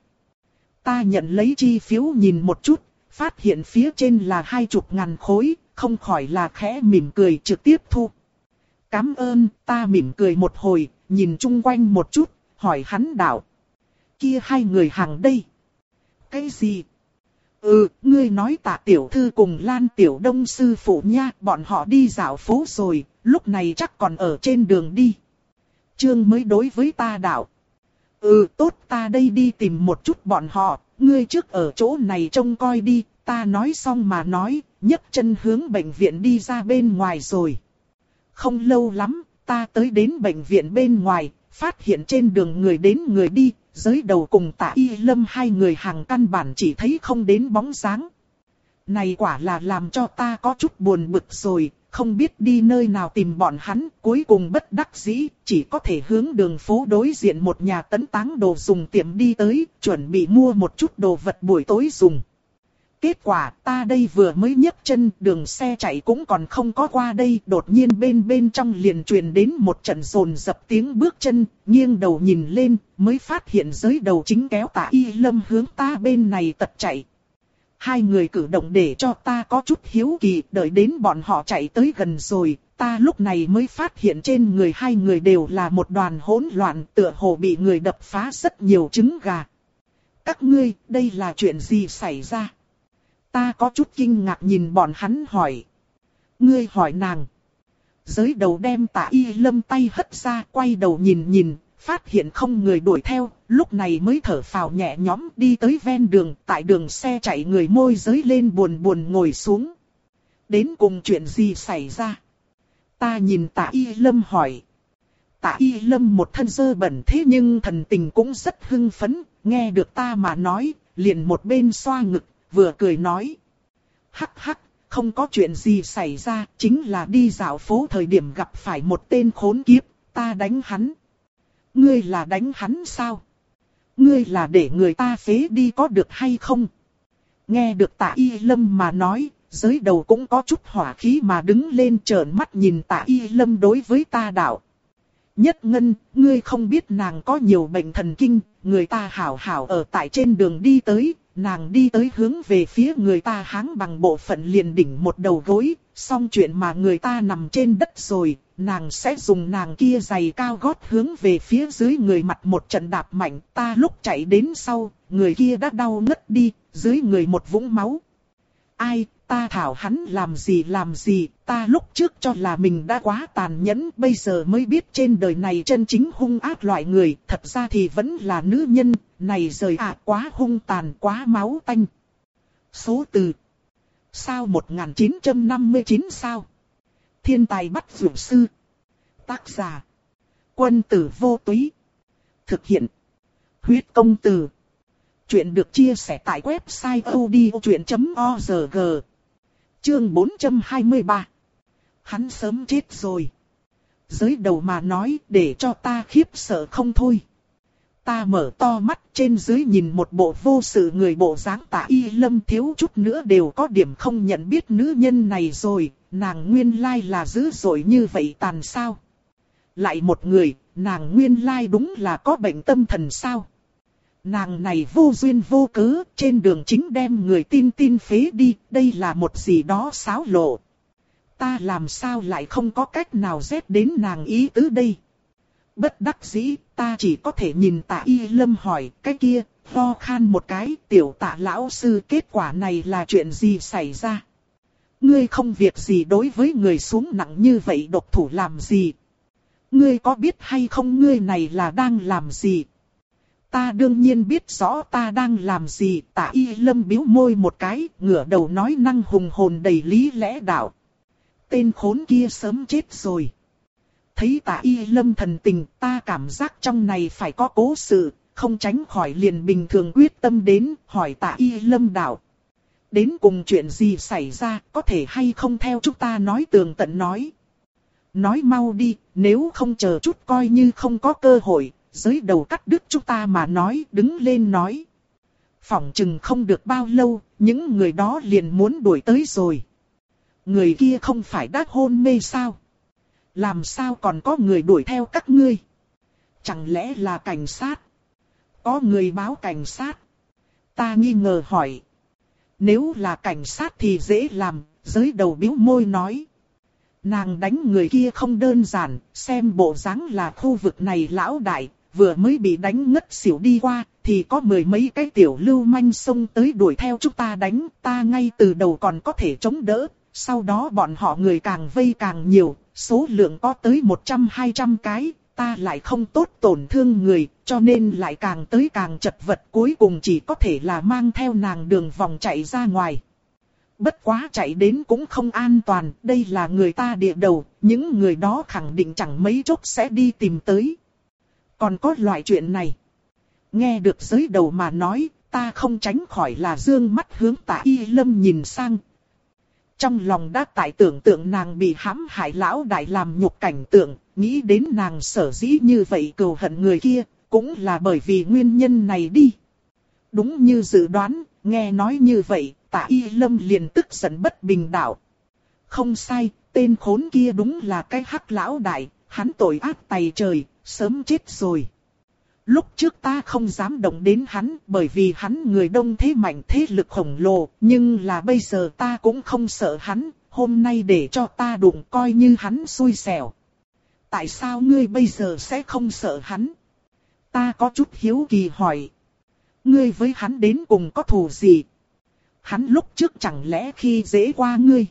Ta nhận lấy chi phiếu nhìn một chút, phát hiện phía trên là hai chục ngàn khối, không khỏi là khẽ mỉm cười trực tiếp thu. Cảm ơn, ta mỉm cười một hồi, nhìn chung quanh một chút, hỏi hắn đạo. Kia hai người hàng đây. Cái gì? Ừ, ngươi nói Tạ tiểu thư cùng Lan tiểu đông sư phụ nha, bọn họ đi dạo phố rồi, lúc này chắc còn ở trên đường đi. Trương mới đối với ta đạo. Ừ, tốt, ta đây đi tìm một chút bọn họ, ngươi trước ở chỗ này trông coi đi, ta nói xong mà nói, nhấc chân hướng bệnh viện đi ra bên ngoài rồi. Không lâu lắm, ta tới đến bệnh viện bên ngoài, phát hiện trên đường người đến người đi, giới đầu cùng Tạ Y Lâm hai người hàng căn bản chỉ thấy không đến bóng dáng. Này quả là làm cho ta có chút buồn bực rồi, không biết đi nơi nào tìm bọn hắn, cuối cùng bất đắc dĩ, chỉ có thể hướng đường phố đối diện một nhà tấn táng đồ dùng tiệm đi tới, chuẩn bị mua một chút đồ vật buổi tối dùng. Kết quả ta đây vừa mới nhấc chân, đường xe chạy cũng còn không có qua đây, đột nhiên bên bên trong liền truyền đến một trận rồn dập tiếng bước chân, nghiêng đầu nhìn lên, mới phát hiện giới đầu chính kéo Tạ Y Lâm hướng ta bên này tật chạy. Hai người cử động để cho ta có chút hiếu kỳ, đợi đến bọn họ chạy tới gần rồi, ta lúc này mới phát hiện trên người hai người đều là một đoàn hỗn loạn, tựa hồ bị người đập phá rất nhiều trứng gà. Các ngươi, đây là chuyện gì xảy ra? Ta có chút kinh ngạc nhìn bọn hắn hỏi. Ngươi hỏi nàng. Giới đầu đem Tạ Y Lâm tay hất ra, quay đầu nhìn nhìn, phát hiện không người đuổi theo, lúc này mới thở phào nhẹ nhõm đi tới ven đường, tại đường xe chạy người môi giới lên buồn buồn ngồi xuống. Đến cùng chuyện gì xảy ra? Ta nhìn Tạ Y Lâm hỏi. Tạ Y Lâm một thân dơ bẩn thế nhưng thần tình cũng rất hưng phấn, nghe được ta mà nói, liền một bên xoa ngực, vừa cười nói. Hắc hắc, không có chuyện gì xảy ra, chính là đi dạo phố thời điểm gặp phải một tên khốn kiếp, ta đánh hắn. Ngươi là đánh hắn sao? Ngươi là để người ta phế đi có được hay không? Nghe được Tạ Y Lâm mà nói, giới đầu cũng có chút hỏa khí mà đứng lên trợn mắt nhìn Tạ Y Lâm đối với ta đạo. Nhất Ngân, ngươi không biết nàng có nhiều bệnh thần kinh, người ta hảo hảo ở tại trên đường đi tới, nàng đi tới hướng về phía người ta háng bằng bộ phận liền đỉnh một đầu gối, xong chuyện mà người ta nằm trên đất rồi, nàng sẽ dùng nàng kia giày cao gót hướng về phía dưới người mặt một trận đạp mạnh, ta lúc chạy đến sau, người kia đã đau ngất đi, dưới người một vũng máu. Ai, ta thảo hắn làm gì làm gì, ta lúc trước cho là mình đã quá tàn nhẫn, bây giờ mới biết trên đời này chân chính hung ác loại người, thật ra thì vẫn là nữ nhân, này rời à quá hung tàn quá máu tanh. Số từ. Sao một nghìn chín trăm năm mươi chín sao? Thiên tài bắt dụ sư. Tác giả. Quân tử vô túy. Thực hiện. Huyết công từ. Chuyện được chia sẻ tại website odchuyện chấm org. Chương bốn trăm hai mươi ba. Hắn sớm chết rồi. Giới đầu mà nói để cho ta khiếp sợ không thôi. Ta mở to mắt trên dưới nhìn một bộ vô sự người bộ dáng Tạ Y Lâm thiếu chút nữa đều có điểm không nhận biết nữ nhân này rồi. Nàng nguyên lai là dữ dội như vậy tàn sao? Lại một người, nàng nguyên lai đúng là có bệnh tâm thần sao? Nàng này vô duyên vô cớ, trên đường chính đem người tin tin phế đi, đây là một gì đó xáo lộ. Ta làm sao lại không có cách nào dép đến nàng ý tứ đây? Bất đắc dĩ, ta chỉ có thể nhìn Tạ Y Lâm hỏi, cái kia, ho khan một cái, tiểu Tạ lão sư kết quả này là chuyện gì xảy ra? Ngươi không việc gì đối với người xuống nặng như vậy độc thủ làm gì? Ngươi có biết hay không ngươi này là đang làm gì? Ta đương nhiên biết rõ ta đang làm gì. Tạ Y Lâm bĩu môi một cái, ngửa đầu nói năng hùng hồn đầy lý lẽ đạo. Tên khốn kia sớm chết rồi. Thấy Tạ Y Lâm thần tình, ta cảm giác trong này phải có cố sự, không tránh khỏi liền bình thường quyết tâm đến, hỏi Tạ Y Lâm đạo. Đến cùng chuyện gì xảy ra, có thể hay không theo chúng ta nói tường tận nói. Nói mau đi, nếu không chờ chút coi như không có cơ hội, giới đầu cắt đứt chúng ta mà nói, đứng lên nói. Phỏng chừng không được bao lâu, những người đó liền muốn đuổi tới rồi. Người kia không phải đã hôn mê sao? Làm sao còn có người đuổi theo các ngươi? Chẳng lẽ là cảnh sát? Có người báo cảnh sát. Ta nghi ngờ hỏi. Nếu là cảnh sát thì dễ làm, giới đầu bĩu môi nói. Nàng đánh người kia không đơn giản, xem bộ dáng là khu vực này lão đại, vừa mới bị đánh ngất xỉu đi qua, thì có mười mấy cái tiểu lưu manh xông tới đuổi theo chúng ta đánh, ta ngay từ đầu còn có thể chống đỡ, sau đó bọn họ người càng vây càng nhiều, số lượng có tới một trăm hai trăm cái, ta lại không tốt tổn thương người, cho nên lại càng tới càng chật vật, cuối cùng chỉ có thể là mang theo nàng đường vòng chạy ra ngoài. Bất quá chạy đến cũng không an toàn, đây là người ta địa đầu, những người đó khẳng định chẳng mấy chốc sẽ đi tìm tới. Còn có loại chuyện này. Nghe được giới đầu mà nói, ta không tránh khỏi là dương mắt hướng Tạ Y Lâm nhìn sang. Trong lòng đã tại tưởng tượng nàng bị hãm hại lão đại làm nhục cảnh tượng, nghĩ đến nàng sở dĩ như vậy cừu hận người kia, cũng là bởi vì nguyên nhân này đi. Đúng như dự đoán, nghe nói như vậy, Tạ Y Lâm liền tức giận bất bình đạo. Không sai, tên khốn kia đúng là cái hắc lão đại, hắn tội ác tày trời, sớm chết rồi. Lúc trước ta không dám động đến hắn, bởi vì hắn người đông thế mạnh thế lực khổng lồ, nhưng là bây giờ ta cũng không sợ hắn, hôm nay để cho ta đụng coi như hắn xui xẻo. Tại sao ngươi bây giờ sẽ không sợ hắn? Ta có chút hiếu kỳ hỏi. Ngươi với hắn đến cùng có thù gì? Hắn lúc trước chẳng lẽ khi dễ qua ngươi?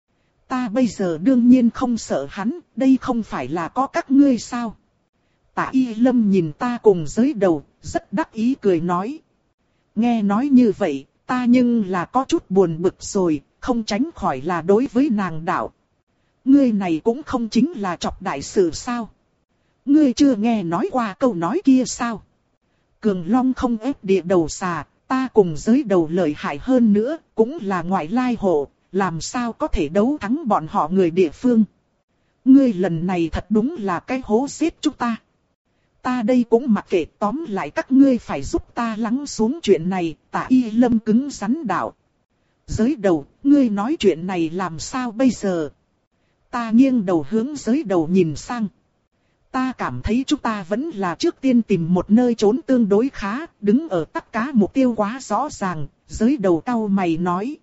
Ta bây giờ đương nhiên không sợ hắn, đây không phải là có các ngươi sao? Tạ Y Lâm nhìn ta cùng giới đầu, rất đắc ý cười nói. Nghe nói như vậy, ta nhưng là có chút buồn bực rồi, không tránh khỏi là đối với nàng đạo. Ngươi này cũng không chính là trọc đại sự sao? Ngươi chưa nghe nói qua câu nói kia sao? Cường Long không ép địa đầu xà, ta cùng giới đầu lợi hại hơn nữa, cũng là ngoại lai hộ, làm sao có thể đấu thắng bọn họ người địa phương? Ngươi lần này thật đúng là cái hố xếp chúng ta. Ta đây cũng mặc kệ, tóm lại các ngươi phải giúp ta lắng xuống chuyện này. Tạ Y Lâm cứng rắn đạo. Giới đầu, ngươi nói chuyện này làm sao bây giờ? Ta nghiêng đầu hướng giới đầu nhìn sang. Ta cảm thấy chúng ta vẫn là trước tiên tìm một nơi trốn tương đối khá, đứng ở tắc cá mục tiêu quá rõ ràng. Giới đầu cau mày nói.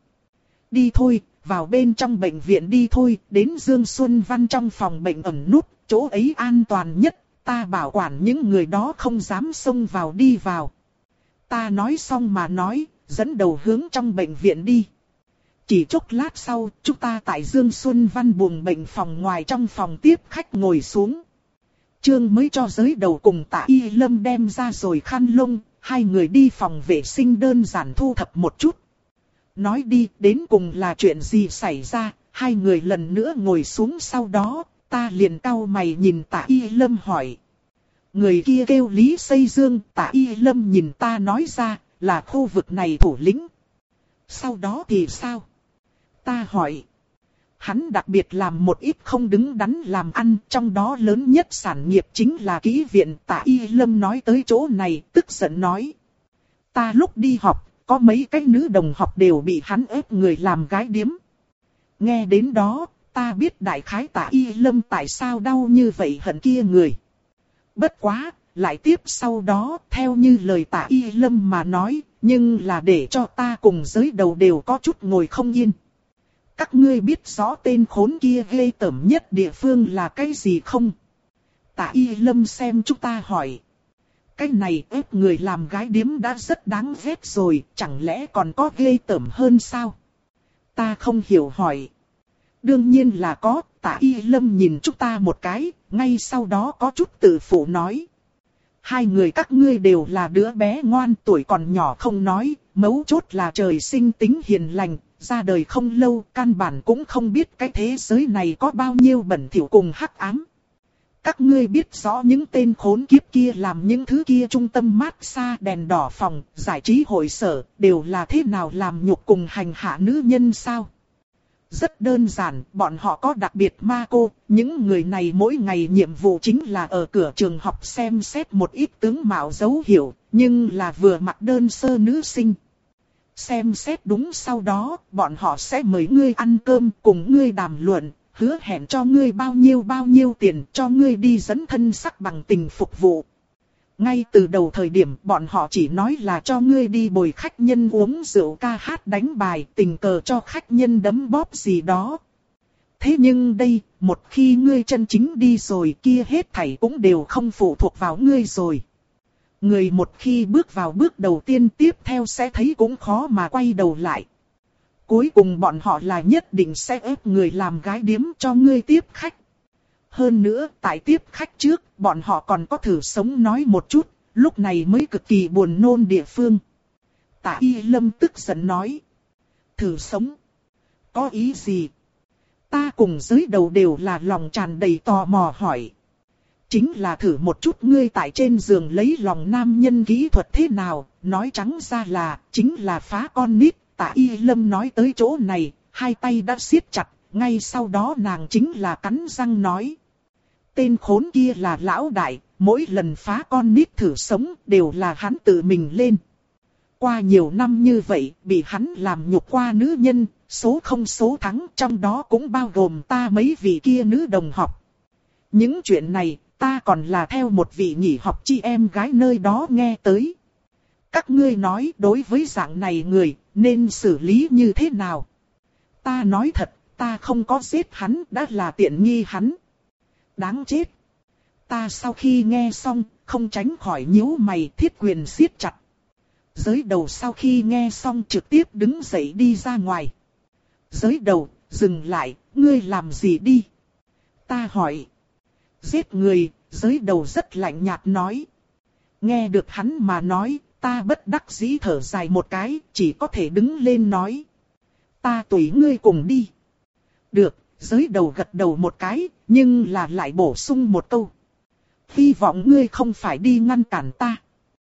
Đi thôi, vào bên trong bệnh viện đi thôi, đến Dương Xuân Văn trong phòng bệnh ẩn nút, chỗ ấy an toàn nhất. Ta bảo quản những người đó không dám xông vào đi vào. Ta nói xong mà nói, dẫn đầu hướng trong bệnh viện đi. Chỉ chốc lát sau, chúng ta tại Dương Xuân Văn buồng bệnh phòng ngoài trong phòng tiếp khách ngồi xuống. Trương mới cho giới đầu cùng Tạ Y Lâm đem ra rồi khăn lông, hai người đi phòng vệ sinh đơn giản thu thập một chút. Nói đi, đến cùng là chuyện gì xảy ra, hai người lần nữa ngồi xuống sau đó. Ta liền cau mày nhìn Tạ Y Lâm hỏi. Người kia kêu Lý Xây Dương, Tạ Y Lâm nhìn ta nói ra, là khu vực này thủ lĩnh. Sau đó thì sao? Ta hỏi. Hắn đặc biệt làm một ít không đứng đắn làm ăn, trong đó lớn nhất sản nghiệp chính là kỹ viện. Tạ Y Lâm nói tới chỗ này, tức giận nói. Ta lúc đi học, có mấy cái nữ đồng học đều bị hắn ép người làm gái điếm. Nghe đến đó. Ta biết đại khái Tạ Y Lâm tại sao đau như vậy hận kia người. Bất quá, lại tiếp sau đó, theo như lời Tạ Y Lâm mà nói, nhưng là để cho ta cùng giới đầu đều có chút ngồi không yên. Các ngươi biết rõ tên khốn kia ghê tởm nhất địa phương là cái gì không? Tạ Y Lâm xem chúng ta hỏi. Cái này ép người làm gái điếm đã rất đáng ghét rồi, chẳng lẽ còn có ghê tởm hơn sao? Ta không hiểu hỏi. Đương nhiên là có, Tạ Y Lâm nhìn chúng ta một cái, ngay sau đó có chút tự phụ nói. Hai người các ngươi đều là đứa bé ngoan, tuổi còn nhỏ không nói, mấu chốt là trời sinh tính hiền lành, ra đời không lâu, căn bản cũng không biết cái thế giới này có bao nhiêu bẩn thỉu cùng hắc ám. Các ngươi biết rõ những tên khốn kiếp kia làm những thứ kia trung tâm massage, đèn đỏ phòng, giải trí hội sở, đều là thế nào làm nhục cùng hành hạ nữ nhân sao? Rất đơn giản, bọn họ có đặc biệt ma cô, những người này mỗi ngày nhiệm vụ chính là ở cửa trường học xem xét một ít tướng mạo dấu hiệu, nhưng là vừa mặc đơn sơ nữ sinh. Xem xét đúng sau đó, bọn họ sẽ mời ngươi ăn cơm, cùng ngươi đàm luận, hứa hẹn cho ngươi bao nhiêu bao nhiêu tiền, cho ngươi đi dẫn thân sắc bằng tình phục vụ. Ngay từ đầu thời điểm bọn họ chỉ nói là cho ngươi đi bồi khách nhân uống rượu ca hát đánh bài, tình cờ cho khách nhân đấm bóp gì đó. Thế nhưng đây, một khi ngươi chân chính đi rồi kia hết thảy cũng đều không phụ thuộc vào ngươi rồi. Người một khi bước vào bước đầu tiên tiếp theo sẽ thấy cũng khó mà quay đầu lại. Cuối cùng bọn họ là nhất định sẽ ép người làm gái điếm cho ngươi tiếp khách. Hơn nữa, tại tiếp khách trước, bọn họ còn có thử sống nói một chút, lúc này mới cực kỳ buồn nôn địa phương. Tạ Y Lâm tức giận nói. Thử sống? Có ý gì? Ta cùng giới đầu đều là lòng tràn đầy tò mò hỏi. Chính là thử một chút ngươi tại trên giường lấy lòng nam nhân kỹ thuật thế nào, nói trắng ra là, chính là phá con nít. Tạ Y Lâm nói tới chỗ này, hai tay đã siết chặt, ngay sau đó nàng chính là cắn răng nói. Tên khốn kia là lão đại, mỗi lần phá con nít thử sống đều là hắn tự mình lên. Qua nhiều năm như vậy, bị hắn làm nhục qua nữ nhân, số không số thắng, trong đó cũng bao gồm ta mấy vị kia nữ đồng học. Những chuyện này, ta còn là theo một vị nghỉ học chị em gái nơi đó nghe tới. Các ngươi nói đối với dạng này người, nên xử lý như thế nào? Ta nói thật, ta không có giết hắn, đã là tiện nghi hắn. Đáng chết. Ta sau khi nghe xong, không tránh khỏi nhíu mày, thiết quyền siết chặt. Giới đầu sau khi nghe xong trực tiếp đứng dậy đi ra ngoài. Giới đầu, dừng lại, ngươi làm gì đi? Ta hỏi. Giết người, giới đầu rất lạnh nhạt nói. Nghe được hắn mà nói, ta bất đắc dĩ thở dài một cái, chỉ có thể đứng lên nói. Ta tùy ngươi cùng đi. Được, giới đầu gật đầu một cái, nhưng là lại bổ sung một câu. Hy vọng ngươi không phải đi ngăn cản ta.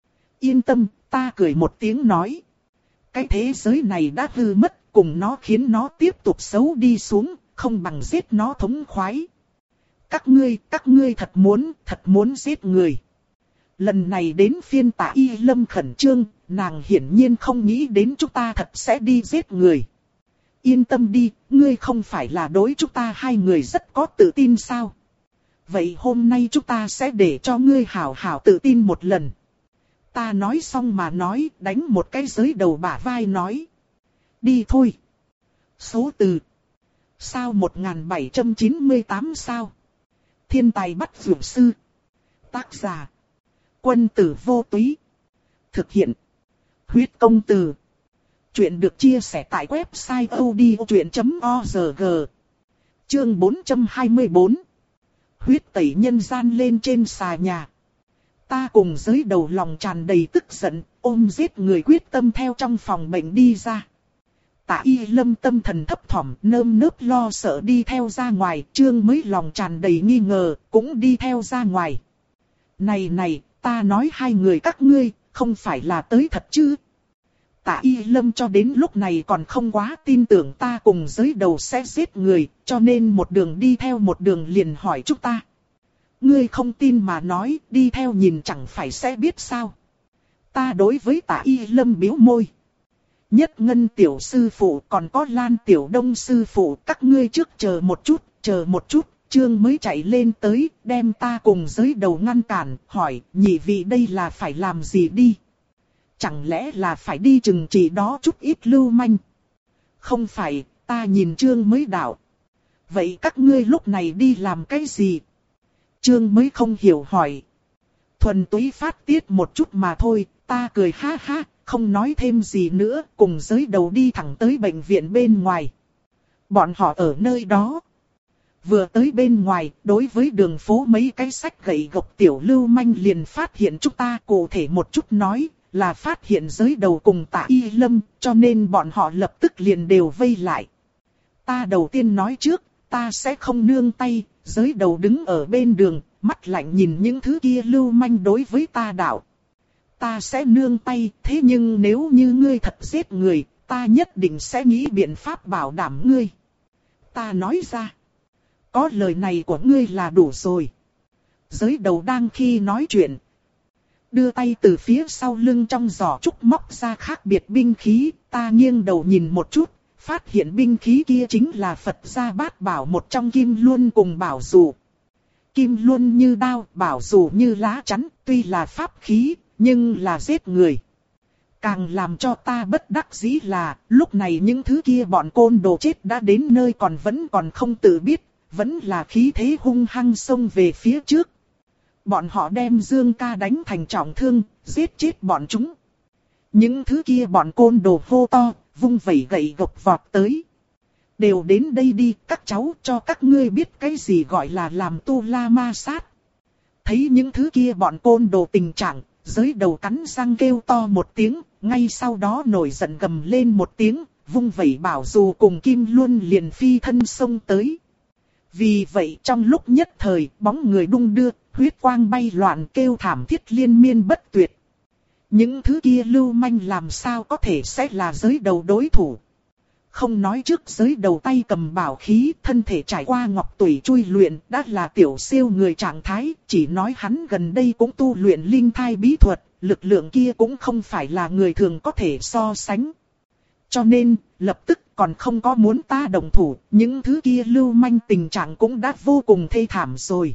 Yên tâm, ta cười một tiếng nói. Cái thế giới này đã hư mất, cùng nó khiến nó tiếp tục xấu đi xuống, không bằng giết nó thống khoái. Các ngươi, các ngươi thật muốn, thật muốn giết người. Lần này đến phiên Tạ Y Lâm khẩn trương, nàng hiển nhiên không nghĩ đến chúng ta thật sẽ đi giết người. Yên tâm đi, ngươi không phải là đối chúng ta hai người rất có tự tin sao? Vậy hôm nay chúng ta sẽ để cho ngươi hảo hảo tự tin một lần. Ta nói xong mà nói, đánh một cái giới đầu bả vai nói. Đi thôi. Số từ. Sao một nghìn bảy trăm chín mươi tám sao? Thiên tài bắt dược sư. Tác giả. Quân tử vô túy. Thực hiện. Huyết công từ. Chuyện được chia sẻ tại website odchuyện chấm org. Chương bốn trăm hai mươi bốn. Huyết tẩy nhân gian lên trên xà nhà. Ta cùng giới đầu lòng tràn đầy tức giận, ôm giết người quyết tâm theo trong phòng bệnh đi ra. Tạ Y Lâm tâm thần thấp thỏm, nơm nớp lo sợ đi theo ra ngoài, Trương mới lòng tràn đầy nghi ngờ, cũng đi theo ra ngoài. Này này, ta nói hai người các ngươi, không phải là tới thật chứ? Tạ Y Lâm cho đến lúc này còn không quá tin tưởng ta cùng giới đầu sẽ giết người, cho nên một đường đi theo một đường liền hỏi chúng ta. Ngươi không tin mà nói, đi theo nhìn chẳng phải sẽ biết sao. Ta đối với Tạ Y Lâm biếu môi. Nhất Ngân tiểu sư phụ còn có Lan tiểu đông sư phụ, các ngươi trước chờ một chút, chờ một chút. Trương mới chạy lên tới, đem ta cùng giới đầu ngăn cản, hỏi, nhị vị đây là phải làm gì đi? Chẳng lẽ là phải đi trừng trị đó chút ít lưu manh? Không phải, ta nhìn Trương mới đạo. Vậy các ngươi lúc này đi làm cái gì? Trương mới không hiểu hỏi. Thuần túy phát tiết một chút mà thôi, ta cười ha ha, không nói thêm gì nữa, cùng giới đầu đi thẳng tới bệnh viện bên ngoài. Bọn họ ở nơi đó. vừa tới bên ngoài, đối với đường phố mấy cái sách gậy gộc tiểu lưu manh liền phát hiện chúng ta, cụ thể một chút nói, là phát hiện giới đầu cùng Tạ Y Lâm, cho nên bọn họ lập tức liền đều vây lại. Ta đầu tiên nói trước, ta sẽ không nương tay, giới đầu đứng ở bên đường, mắt lạnh nhìn những thứ kia lưu manh đối với ta đạo. Ta sẽ nương tay, thế nhưng nếu như ngươi thật giết người, ta nhất định sẽ nghĩ biện pháp bảo đảm ngươi. Ta nói ra, có lời này của ngươi là đủ rồi. Giới đầu đang khi nói chuyện, đưa tay từ phía sau lưng trong giỏ trúc móc ra khác biệt binh khí, ta nghiêng đầu nhìn một chút, phát hiện binh khí kia chính là Phật gia bát bảo một trong kim luân cùng bảo dù. Kim luân như đao, bảo dù như lá chắn, tuy là pháp khí, nhưng là giết người. Càng làm cho ta bất đắc dĩ là, lúc này những thứ kia bọn côn đồ chết đã đến nơi còn vẫn còn không tự biết, vẫn là khí thế hung hăng xông về phía trước. Bọn họ đem Dương ca đánh thành trọng thương, giết chết bọn chúng. Những thứ kia bọn côn đồ hô to, vung vẩy gậy gộc vọt tới. Đều đến đây đi, các cháu, cho các ngươi biết cái gì gọi là làm tu la ma sát. Thấy những thứ kia bọn côn đồ tình trạng, giới đầu cắn răng kêu to một tiếng, ngay sau đó nổi giận gầm lên một tiếng, vung vẩy bảo dù cùng kim luân liền phi thân xông tới. Vì vậy trong lúc nhất thời, bóng người đung đưa, huyết quang bay loạn kêu thảm thiết liên miên bất tuyệt. Những thứ kia lưu manh làm sao có thể sẽ là giới đầu đối thủ. Không nói trước giới đầu tay cầm bảo khí, thân thể trải qua ngọc tủy chui luyện, đã là tiểu siêu người trạng thái, chỉ nói hắn gần đây cũng tu luyện linh thai bí thuật, lực lượng kia cũng không phải là người thường có thể so sánh. Cho nên, lập tức còn không có muốn ta đồng thủ, những thứ kia lưu manh tình trạng cũng đã vô cùng thê thảm rồi.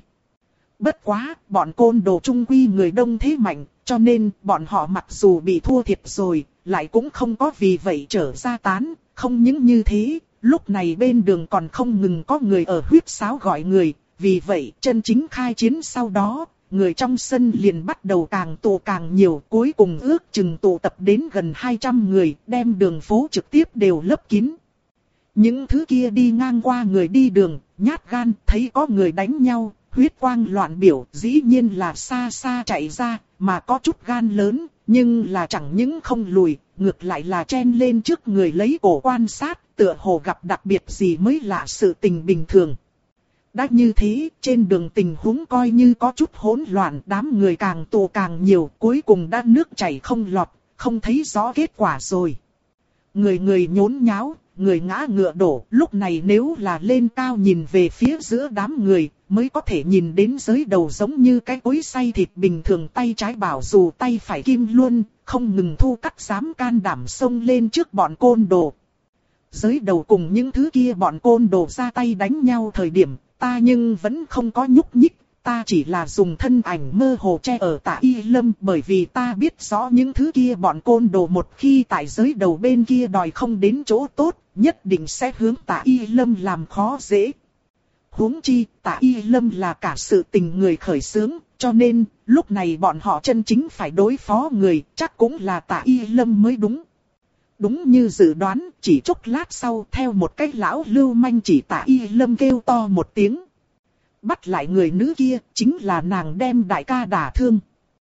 Bất quá, bọn côn đồ trung quy người đông thế mạnh, cho nên bọn họ mặc dù bị thua thiệt rồi, lại cũng không có vì vậy trở ra tán. Không những như thế, lúc này bên đường còn không ngừng có người ở huyết sáo gọi người, vì vậy chân chính khai chiến sau đó, người trong sân liền bắt đầu càng tụ càng nhiều, cuối cùng ước chừng tụ tập đến gần hai trăm người, đem đường phố trực tiếp đều lấp kín. Những thứ kia đi ngang qua người đi đường, nhát gan, thấy có người đánh nhau, huyết quang loạn biểu, dĩ nhiên là xa xa chạy ra, mà có chút gan lớn, nhưng là chẳng những không lùi, ngược lại là chen lên trước người lấy cổ quan sát, tựa hồ gặp đặc biệt gì mới lạ sự tình bình thường. Đã như thế, trên đường tình huống coi như có chút hỗn loạn, đám người càng tụ càng nhiều, cuối cùng đã nước chảy không lọt, không thấy rõ kết quả rồi. Người người nhốn nháo, người ngã ngựa đổ, lúc này nếu là lên cao nhìn về phía giữa đám người, mới có thể nhìn đến giới đầu giống như cái cối xay thịt bình thường, tay trái bảo dù tay phải kim luân, không ngừng thu cắt dám can đảm xông lên trước bọn côn đồ. Giới đầu cùng những thứ kia bọn côn đồ ra tay đánh nhau thời điểm, ta nhưng vẫn không có nhúc nhích, ta chỉ là dùng thân ảnh mơ hồ che ở Tạ Y Lâm, bởi vì ta biết rõ những thứ kia bọn côn đồ một khi tại giới đầu bên kia đòi không đến chỗ tốt, nhất định sẽ hướng Tạ Y Lâm làm khó dễ. Huống chi, Tạ Y Lâm là cả sự tình người khởi xướng, cho nên, lúc này bọn họ chân chính phải đối phó người, chắc cũng là Tạ Y Lâm mới đúng. Đúng như dự đoán, chỉ chốc lát sau, theo một cái lão lưu manh chỉ Tạ Y Lâm kêu to một tiếng. Bắt lại người nữ kia, chính là nàng đem đại ca đả thương.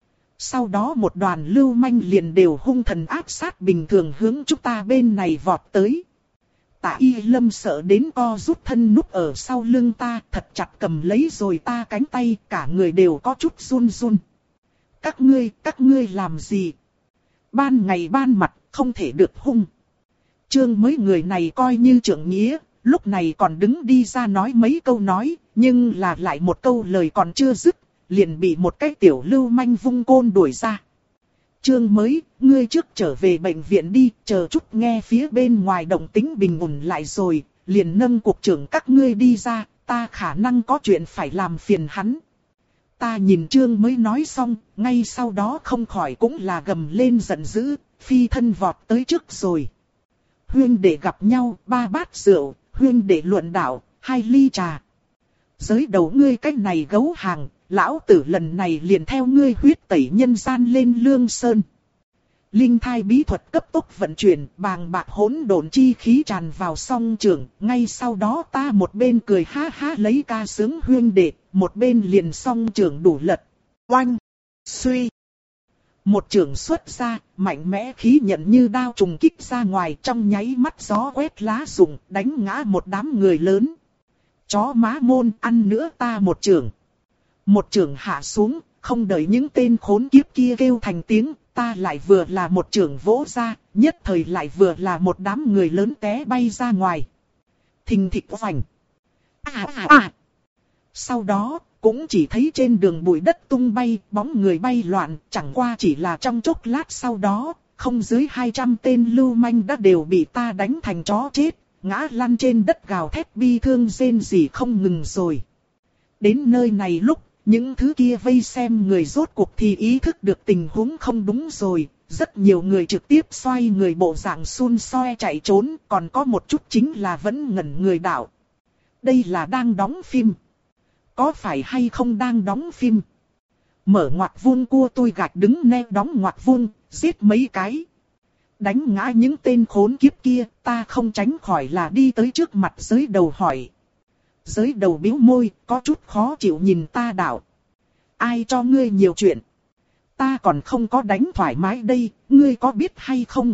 Sau đó một đoàn lưu manh liền đều hung thần áp sát bình thường hướng chúng ta bên này vọt tới. Tạ Y Lâm sợ đến co rút thân núp ở sau lưng ta, thật chặt cầm lấy rồi ta cánh tay, cả người đều có chút run run. Các ngươi, các ngươi làm gì? Ban ngày ban mặt, không thể được hung. Trương mới người này coi như trưởng nghĩa, lúc này còn đứng đi ra nói mấy câu nói, nhưng là lại một câu lời còn chưa dứt, liền bị một cái tiểu lưu manh vung côn đuổi ra. Trương mới, ngươi trước trở về bệnh viện đi, chờ chút nghe phía bên ngoài động tĩnh bình ổn lại rồi, liền nâng cục trưởng các ngươi đi ra, ta khả năng có chuyện phải làm phiền hắn. Ta nhìn Trương mới nói xong, ngay sau đó không khỏi cũng là gầm lên giận dữ, phi thân vọt tới trước rồi. Huyên đệ gặp nhau, ba bát rượu, huyên đệ luận đạo, hai ly trà. Giới đầu ngươi cách này gấu hàng, lão tử lần này liền theo ngươi huyết tẩy nhân gian lên Lương Sơn. Linh thai bí thuật cấp tốc vận chuyển, bàng bạc hỗn độn chi khí tràn vào song trường, ngay sau đó ta một bên cười ha ha lấy ca sướng huyên đệ, một bên liền song trường đủ lật. Oanh! Suy! Một trường xuất ra, mạnh mẽ khí nhận như đao trùng kích ra ngoài, trong nháy mắt gió quét lá rụng, đánh ngã một đám người lớn. Chó má môn, ăn nữa ta một trường. Một trường hạ xuống, không đợi những tên khốn kiếp kia kêu thành tiếng, ta lại vừa là một trường vỗ ra, nhất thời lại vừa là một đám người lớn té bay ra ngoài. Thình thịch vành. À à à. Sau đó, cũng chỉ thấy trên đường bụi đất tung bay, bóng người bay loạn, chẳng qua chỉ là trong chốc lát sau đó, không dưới hai trăm tên lưu manh đã đều bị ta đánh thành chó chết, ngã lăn trên đất gào thét bi thương rên rỉ không ngừng rồi. Đến nơi này lúc, những thứ kia vây xem người rốt cuộc thì ý thức được tình huống không đúng rồi, rất nhiều người trực tiếp xoay người bộ dạng xun xoe chạy trốn, còn có một chút chính là vẫn ngẩn người đảo. Đây là đang đóng phim. Có phải hay không đang đóng phim? Mở ngoặc vuông cua tôi gạch đứng ne đóng ngoặc vuông, giết mấy cái. Đánh ngã những tên khốn kiếp kia, ta không tránh khỏi là đi tới trước mặt giới đầu hỏi. Giới đầu bĩu môi, có chút khó chịu nhìn ta đảo. Ai cho ngươi nhiều chuyện? Ta còn không có đánh thoải mái đây, ngươi có biết hay không?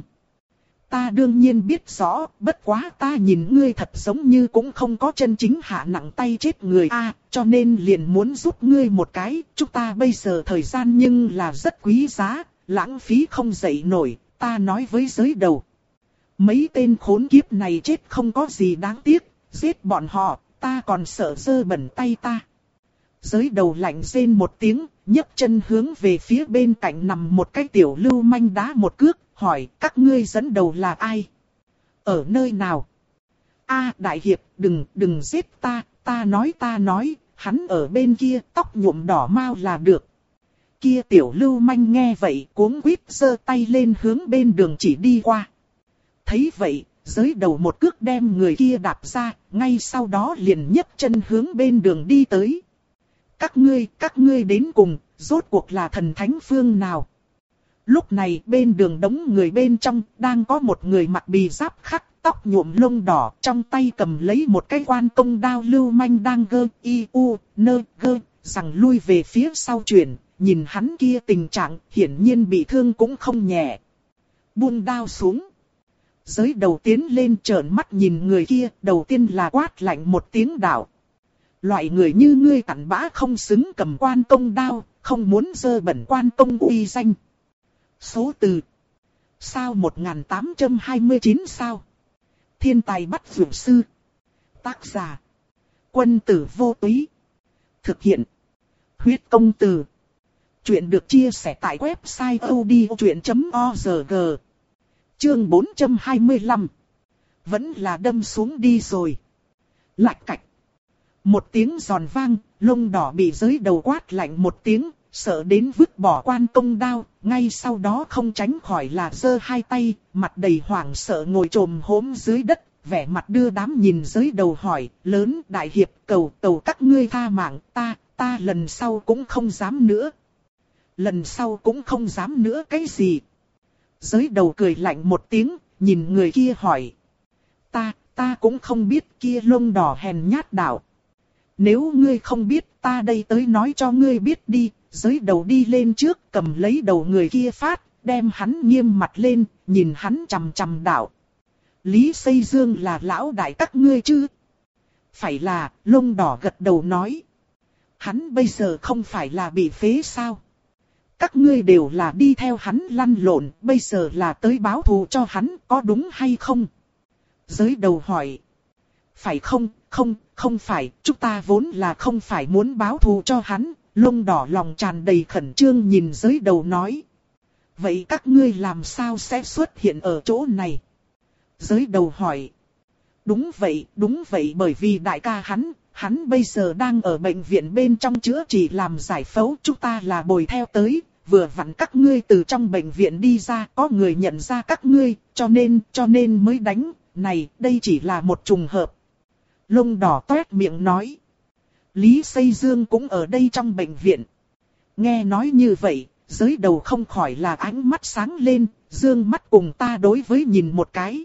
Ta đương nhiên biết rõ, bất quá ta nhìn ngươi thật giống như cũng không có chân chính hạ nặng tay chết người a, cho nên liền muốn giúp ngươi một cái. Chúng ta bây giờ thời gian nhưng là rất quý giá, lãng phí không dậy nổi, ta nói với giới đầu. Mấy tên khốn kiếp này chết không có gì đáng tiếc, giết bọn họ, ta còn sợ dơ bẩn tay ta. Giới đầu lạnh rên một tiếng, nhấc chân hướng về phía bên cạnh nằm một cái tiểu lưu manh đá một cước, hỏi các ngươi dẫn đầu là ai? Ở nơi nào? A đại hiệp, đừng, đừng giết ta, ta nói ta nói, hắn ở bên kia, tóc nhuộm đỏ mau là được. Kia tiểu lưu manh nghe vậy, cuống quýt giơ tay lên hướng bên đường chỉ đi qua. Thấy vậy, giới đầu một cước đem người kia đạp ra, ngay sau đó liền nhấc chân hướng bên đường đi tới. Các ngươi, các ngươi đến cùng, rốt cuộc là thần thánh phương nào? Lúc này bên đường đống người bên trong, đang có một người mặc bì giáp khắc, tóc nhuộm lông đỏ, trong tay cầm lấy một cái quan công đao lưu manh đang gơ, y u, nơ, gơ, rằng lui về phía sau chuyển, nhìn hắn kia tình trạng, hiển nhiên bị thương cũng không nhẹ. Buông đao xuống. Giới đầu tiến lên trợn mắt nhìn người kia, đầu tiên là quát lạnh một tiếng đạo. Loại người như ngươi cặn bã không xứng cầm quan công đao, không muốn dơ bẩn quan công uy danh. Số từ. Sao một nghìn tám trăm hai mươi chín sao? Thiên tài bắt dược sư. Tác giả. Quân tử vô túy. Thực hiện. Huyết công từ. Chuyện được chia sẻ tại website odchuyện chấm org. Chương bốn trăm hai mươi lăm. Vẫn là đâm xuống đi rồi. Lạch cạch. Một tiếng giòn vang, lông đỏ bị giới đầu quát lạnh một tiếng, sợ đến vứt bỏ quan công đao, ngay sau đó không tránh khỏi là giơ hai tay, mặt đầy hoảng sợ ngồi trồm hổm dưới đất, vẻ mặt đưa đám nhìn giới đầu hỏi, lớn đại hiệp cầu cầu các ngươi tha mạng, ta, ta lần sau cũng không dám nữa. Lần sau cũng không dám nữa cái gì? Giới đầu cười lạnh một tiếng, nhìn người kia hỏi. Ta, ta cũng không biết kia lông đỏ hèn nhát đạo. Nếu ngươi không biết ta đây tới nói cho ngươi biết đi, giới đầu đi lên trước cầm lấy đầu người kia phát, đem hắn nghiêm mặt lên, nhìn hắn chằm chằm đạo. Lý Xây Dương là lão đại các ngươi chứ? Phải là, lông đỏ gật đầu nói. Hắn bây giờ không phải là bị phế sao? Các ngươi đều là đi theo hắn lăn lộn, bây giờ là tới báo thù cho hắn, có đúng hay không? Giới đầu hỏi. Phải không, không, không phải, chúng ta vốn là không phải muốn báo thù cho hắn, lông đỏ lòng tràn đầy khẩn trương nhìn giới đầu nói. Vậy các ngươi làm sao sẽ xuất hiện ở chỗ này? Giới đầu hỏi. Đúng vậy, đúng vậy bởi vì đại ca hắn, hắn bây giờ đang ở bệnh viện bên trong chữa trị làm giải phẫu, chúng ta là bồi theo tới, vừa vặn các ngươi từ trong bệnh viện đi ra, có người nhận ra các ngươi, cho nên, cho nên mới đánh, này, đây chỉ là một trùng hợp. Lông đỏ toét miệng nói. Lý Xây Dương cũng ở đây trong bệnh viện. Nghe nói như vậy, giới đầu không khỏi là ánh mắt sáng lên, dương mắt cùng ta đối với nhìn một cái.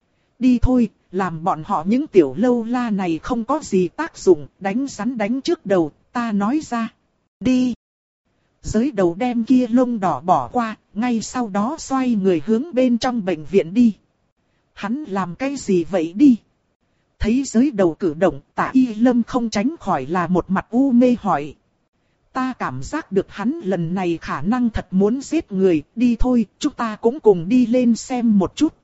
Đi thôi, làm bọn họ những tiểu lâu la này không có gì tác dụng, đánh rắn đánh trước đầu, ta nói ra. Đi. Giới đầu đem kia lông đỏ bỏ qua, ngay sau đó xoay người hướng bên trong bệnh viện đi. Hắn làm cái gì vậy đi? Thấy giới đầu cử động, Tạ Y Lâm không tránh khỏi là một mặt u mê hỏi. Ta cảm giác được hắn lần này khả năng thật muốn giết người, đi thôi, chúng ta cũng cùng đi lên xem một chút.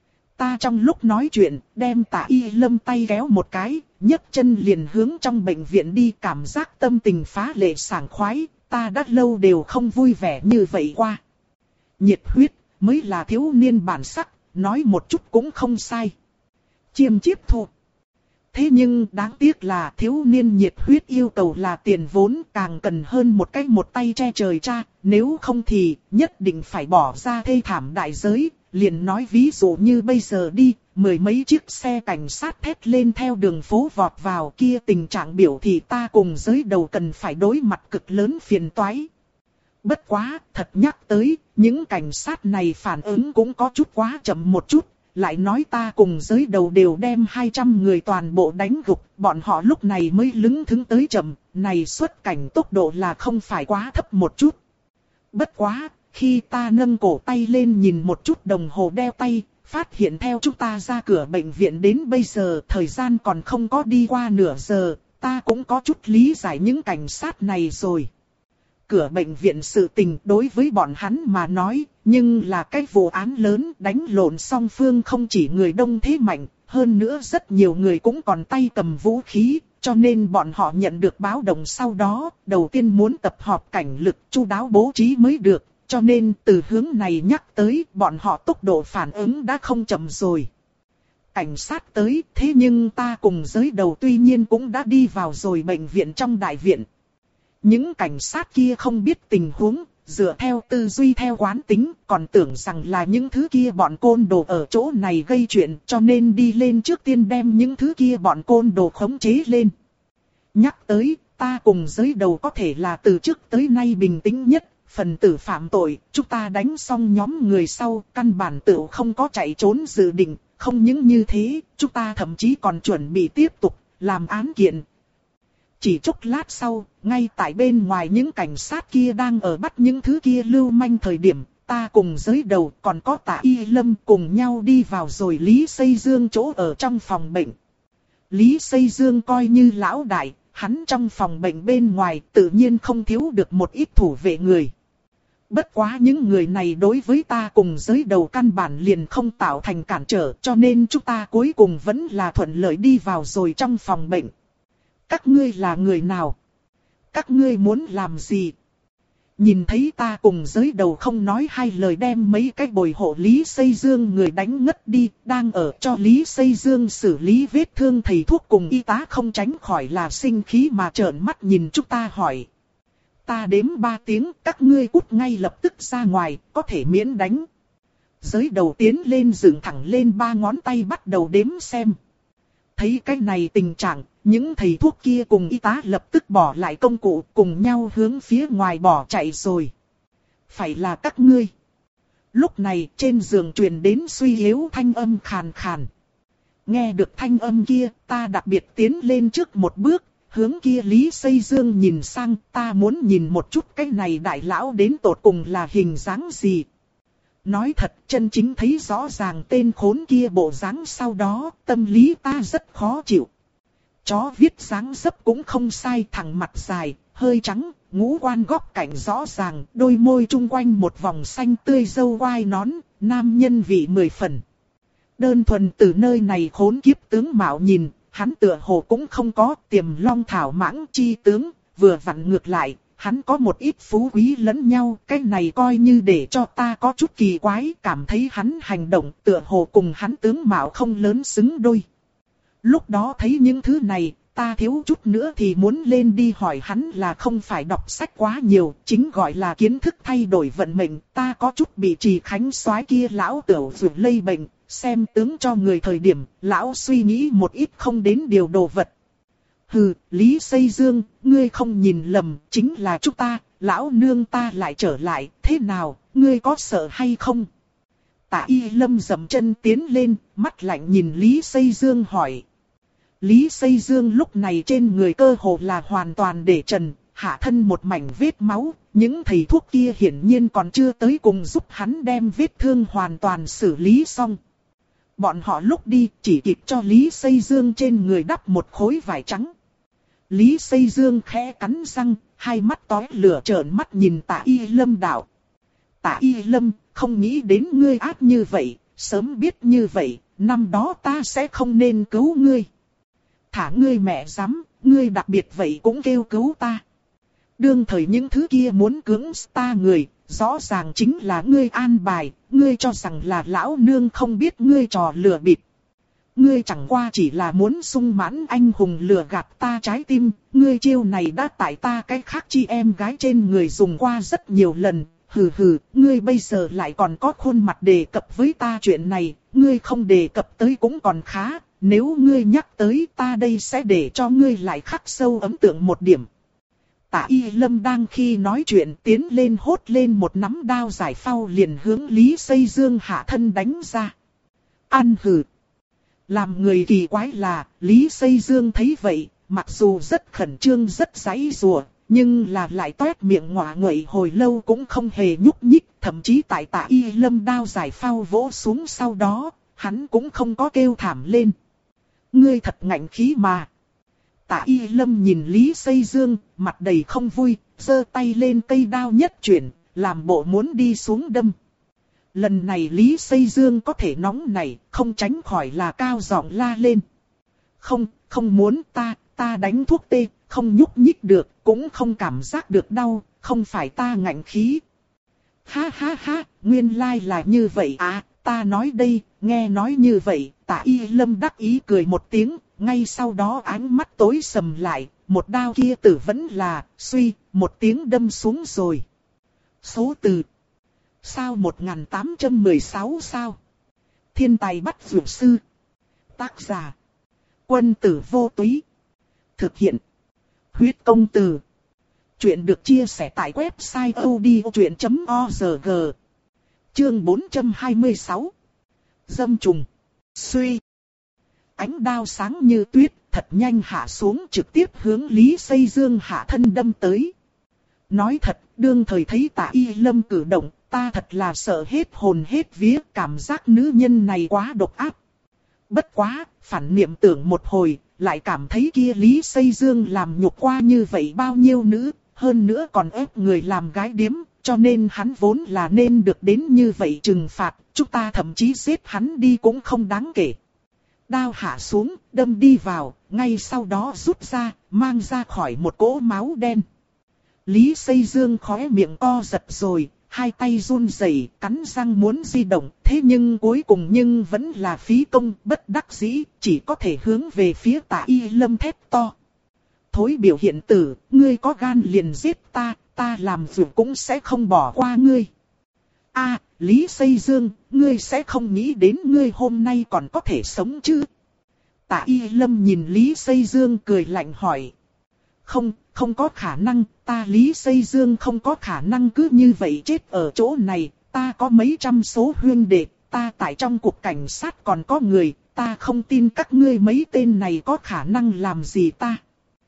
Ta trong lúc nói chuyện, đem Tạ Y Lâm tay kéo một cái, nhấc chân liền hướng trong bệnh viện đi, cảm giác tâm tình phá lệ sảng khoái, ta đã lâu đều không vui vẻ như vậy qua. Nhiệt huyết, mới là thiếu niên bản sắc, nói một chút cũng không sai. Chiêm chiếp thu. Thế nhưng đáng tiếc là thiếu niên nhiệt huyết yêu cầu là tiền vốn, càng cần hơn một cái một tay che trời cha, nếu không thì nhất định phải bỏ ra thê thảm đại giới. Liền nói ví dụ như bây giờ đi, mười mấy chiếc xe cảnh sát thét lên theo đường phố vọt vào, kia tình trạng biểu thì ta cùng giới đầu cần phải đối mặt cực lớn phiền toái. Bất quá, thật nhắc tới, những cảnh sát này phản ứng cũng có chút quá chậm một chút, lại nói ta cùng giới đầu đều đem hai trăm người toàn bộ đánh gục, bọn họ lúc này mới lững thững tới chậm, này xuất cảnh tốc độ là không phải quá thấp một chút. Bất quá, khi ta nâng cổ tay lên nhìn một chút đồng hồ đeo tay, phát hiện theo chúng ta ra cửa bệnh viện đến bây giờ thời gian còn không có đi qua nửa giờ, ta cũng có chút lý giải những cảnh sát này rồi. Cửa bệnh viện sự tình đối với bọn hắn mà nói, nhưng là cái vụ án lớn đánh lộn song phương không chỉ người đông thế mạnh, hơn nữa rất nhiều người cũng còn tay cầm vũ khí, cho nên bọn họ nhận được báo động sau đó, đầu tiên muốn tập hợp cảnh lực chu đáo bố trí mới được. Cho nên từ hướng này nhắc tới bọn họ tốc độ phản ứng đã không chậm rồi. Cảnh sát tới thế nhưng ta cùng giới đầu tuy nhiên cũng đã đi vào rồi bệnh viện trong đại viện. Những cảnh sát kia không biết tình huống, dựa theo tư duy theo quán tính còn tưởng rằng là những thứ kia bọn côn đồ ở chỗ này gây chuyện cho nên đi lên trước tiên đem những thứ kia bọn côn đồ khống chế lên. Nhắc tới ta cùng giới đầu có thể là từ trước tới nay bình tĩnh nhất. Phần tử phạm tội, chúng ta đánh xong nhóm người sau, căn bản tự không có chạy trốn dự định, không những như thế, chúng ta thậm chí còn chuẩn bị tiếp tục, làm án kiện. Chỉ chốc lát sau, ngay tại bên ngoài những cảnh sát kia đang ở bắt những thứ kia lưu manh thời điểm, ta cùng giới đầu còn có Tạ Y Lâm cùng nhau đi vào rồi Lý Xây Dương chỗ ở trong phòng bệnh. Lý Xây Dương coi như lão đại, hắn trong phòng bệnh bên ngoài tự nhiên không thiếu được một ít thủ vệ người. Bất quá những người này đối với ta cùng giới đầu căn bản liền không tạo thành cản trở cho nên chúng ta cuối cùng vẫn là thuận lợi đi vào rồi trong phòng bệnh. Các ngươi là người nào? Các ngươi muốn làm gì? Nhìn thấy ta cùng giới đầu không nói hai lời đem mấy cái bồi hộ Lý Xây Dương người đánh ngất đi, đang ở cho Lý Xây Dương xử lý vết thương thầy thuốc cùng y tá không tránh khỏi là sinh khí mà trợn mắt nhìn chúng ta hỏi. Ta đếm ba tiếng, các ngươi cút ngay lập tức ra ngoài, có thể miễn đánh. Giới đầu tiến lên dựng thẳng lên ba ngón tay bắt đầu đếm xem. Thấy cái này tình trạng, những thầy thuốc kia cùng y tá lập tức bỏ lại công cụ cùng nhau hướng phía ngoài bỏ chạy rồi. Phải là các ngươi. Lúc này trên giường truyền đến suy yếu thanh âm khàn khàn. Nghe được thanh âm kia, ta đặc biệt tiến lên trước một bước. Hướng kia Lý Xây Dương nhìn sang, ta muốn nhìn một chút cái này đại lão đến tột cùng là hình dáng gì. Nói thật, chân chính thấy rõ ràng tên khốn kia bộ dáng sau đó, tâm lý ta rất khó chịu. Chó viết dáng dấp cũng không sai, thẳng mặt dài, hơi trắng, ngũ quan góc cạnh rõ ràng, đôi môi chung quanh một vòng xanh tươi râu quai nón, nam nhân vị mười phần. Đơn thuần từ nơi này khốn kiếp tướng mạo nhìn. Hắn tựa hồ cũng không có tiềm long thảo mãng chi tướng, vừa vặn ngược lại, hắn có một ít phú quý lẫn nhau, cái này coi như để cho ta có chút kỳ quái, cảm thấy hắn hành động tựa hồ cùng hắn tướng mạo không lớn xứng đôi. Lúc đó thấy những thứ này, ta thiếu chút nữa thì muốn lên đi hỏi hắn là không phải đọc sách quá nhiều, chính gọi là kiến thức thay đổi vận mệnh, ta có chút bị Trì Khánh soái kia lão tửu vượt lây bệnh. Xem tướng cho người thời điểm, lão suy nghĩ một ít không đến điều đồ vật. Hừ, Lý Xây Dương, ngươi không nhìn lầm, chính là chúng ta, lão nương ta lại trở lại, thế nào, ngươi có sợ hay không? Tạ Y Lâm dậm chân tiến lên, mắt lạnh nhìn Lý Xây Dương hỏi. Lý Xây Dương lúc này trên người cơ hồ là hoàn toàn để trần, hạ thân một mảnh vết máu, những thầy thuốc kia hiển nhiên còn chưa tới cùng giúp hắn đem vết thương hoàn toàn xử lý xong. Bọn họ lúc đi chỉ kịp cho Lý Xây Dương trên người đắp một khối vải trắng. Lý Xây Dương khẽ cắn răng, hai mắt tóe lửa trợn mắt nhìn Tạ Y Lâm đạo. Tạ Y Lâm, không nghĩ đến ngươi ác như vậy, sớm biết như vậy, năm đó ta sẽ không nên cứu ngươi. Thả ngươi mẹ dám, ngươi đặc biệt vậy cũng kêu cứu ta. Đương thời những thứ kia muốn cưỡng ta người, rõ ràng chính là ngươi an bài, ngươi cho rằng là lão nương không biết ngươi trò lừa bịp. Ngươi chẳng qua chỉ là muốn sung mãn anh hùng lừa gạt ta trái tim, ngươi chiêu này đã tại ta cái khác chi em gái trên người dùng qua rất nhiều lần. Hừ hừ, ngươi bây giờ lại còn có khuôn mặt đề cập với ta chuyện này, ngươi không đề cập tới cũng còn khá, nếu ngươi nhắc tới ta đây sẽ để cho ngươi lại khắc sâu ấn tượng một điểm. Tạ Y Lâm đang khi nói chuyện tiến lên hốt lên một nắm đao giải phao liền hướng Lý Xây Dương hạ thân đánh ra. Ăn hừ. Làm người kỳ quái là, Lý Xây Dương thấy vậy, mặc dù rất khẩn trương rất giãy giụa, nhưng là lại toét miệng ngọa nguậy hồi lâu cũng không hề nhúc nhích, thậm chí tại Tạ Y Lâm đao giải phao vỗ xuống sau đó, hắn cũng không có kêu thảm lên. Ngươi thật ngạnh khí mà. Tạ Y Lâm nhìn Lý Xây Dương, mặt đầy không vui, giơ tay lên cây đao nhất chuyển, làm bộ muốn đi xuống đâm. Lần này Lý Xây Dương có thể nóng này, không tránh khỏi là cao giọng la lên. Không, không muốn ta, ta đánh thuốc tê, không nhúc nhích được, cũng không cảm giác được đau, không phải ta ngạnh khí. Ha ha ha, nguyên lai là như vậy à, ta nói đây, nghe nói như vậy, Tạ Y Lâm đắc ý cười một tiếng, ngay sau đó ánh mắt tối sầm lại, một đao kia tử vẫn là, suy, một tiếng đâm xuống rồi. Số từ. Sao một nghìn tám trăm mười sáu sao? Thiên tài bắt vượt sư. Tác giả. Quân tử vô túy. Thực hiện. Huyết công từ. Chuyện được chia sẻ tại website odchuyện chấm org. Chương bốn trăm hai mươi sáu. Dâm trùng. Suy. Ánh đao sáng như tuyết, thật nhanh hạ xuống trực tiếp hướng Lý Xây Dương hạ thân đâm tới. Nói thật, đương thời thấy Tạ Y Lâm cử động, ta thật là sợ hết hồn hết vía, cảm giác nữ nhân này quá độc ác. Bất quá, phản niệm tưởng một hồi, lại cảm thấy kia Lý Xây Dương làm nhục qua như vậy bao nhiêu nữ, hơn nữa còn ép người làm gái điếm, cho nên hắn vốn là nên được đến như vậy trừng phạt, chúng ta thậm chí giết hắn đi cũng không đáng kể. Đao hạ xuống, đâm đi vào, ngay sau đó rút ra, mang ra khỏi một cỗ máu đen. Lý Xây Dương khóe miệng co giật rồi, hai tay run rẩy, cắn răng muốn di động, thế nhưng cuối cùng nhưng vẫn là phí công, bất đắc dĩ, chỉ có thể hướng về phía Tạ Y Lâm thét to. Thối biểu hiện tử, ngươi có gan liền giết ta, ta làm việc cũng sẽ không bỏ qua ngươi. A, Lý Xây Dương, ngươi sẽ không nghĩ đến ngươi hôm nay còn có thể sống chứ? Tạ Y Lâm nhìn Lý Xây Dương cười lạnh hỏi. Không, không có khả năng, ta Lý Xây Dương không có khả năng cứ như vậy chết ở chỗ này, ta có mấy trăm số huynh đệ, ta tại trong cục cảnh sát còn có người, ta không tin các ngươi mấy tên này có khả năng làm gì ta.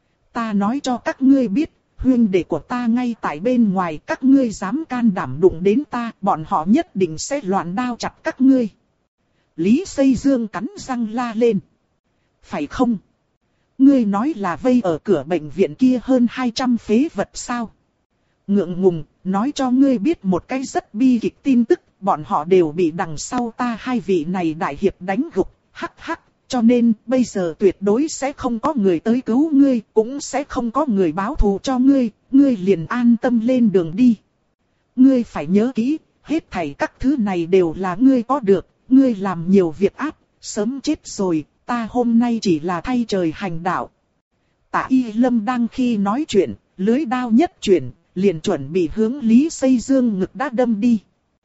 Ta nói cho các ngươi biết, huynh đệ của ta ngay tại bên ngoài, các ngươi dám can đảm đụng đến ta, bọn họ nhất định sẽ loạn đao chặt các ngươi. Lý Xây Dương cắn răng la lên. Phải không? Ngươi nói là vây ở cửa bệnh viện kia hơn hai trăm phế vật sao? Ngượng ngùng, nói cho ngươi biết một cái rất bi kịch tin tức, bọn họ đều bị đằng sau ta hai vị này đại hiệp đánh gục, hắc hắc, cho nên bây giờ tuyệt đối sẽ không có người tới cứu ngươi, cũng sẽ không có người báo thù cho ngươi, ngươi liền an tâm lên đường đi. Ngươi phải nhớ kỹ, hết thảy các thứ này đều là ngươi có được, ngươi làm nhiều việc ác, sớm chết rồi. Ta hôm nay chỉ là thay trời hành đạo. Tạ Y Lâm đang khi nói chuyện, lưới đao nhất chuyển, liền chuẩn bị hướng Lý Xây Dương ngực đã đâm đi.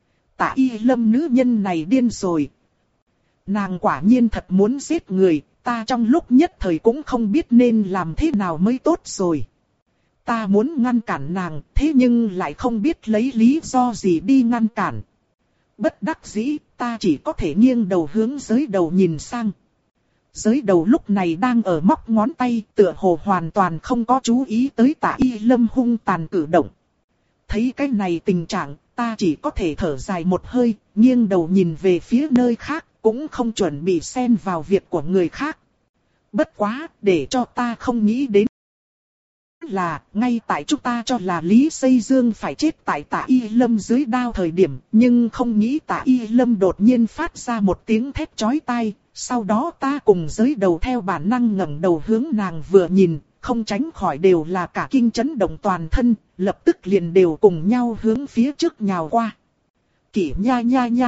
Tạ Y Lâm nữ nhân này điên rồi. Nàng quả nhiên thật muốn giết người, ta trong lúc nhất thời cũng không biết nên làm thế nào mới tốt rồi. Ta muốn ngăn cản nàng, thế nhưng lại không biết lấy lý do gì đi ngăn cản. Bất đắc dĩ, ta chỉ có thể nghiêng đầu hướng giới đầu nhìn sang. Giới đầu lúc này đang ở móc ngón tay, tựa hồ hoàn toàn không có chú ý tới Tạ Y Lâm hung tàn cử động. Thấy cái này tình trạng, ta chỉ có thể thở dài một hơi, nghiêng đầu nhìn về phía nơi khác, cũng không chuẩn bị xen vào việc của người khác. Bất quá, để cho ta không nghĩ đến là, ngay tại chúng ta cho là Lý Xây Dương phải chết tại Tạ Y Lâm dưới đao thời điểm, nhưng không nghĩ Tạ Y Lâm đột nhiên phát ra một tiếng thét chói tai, sau đó ta cùng giới đầu theo bản năng ngẩng đầu hướng nàng vừa nhìn, không tránh khỏi đều là cả kinh chấn động toàn thân, lập tức liền đều cùng nhau hướng phía trước nhào qua. Kỷ nha nha nha.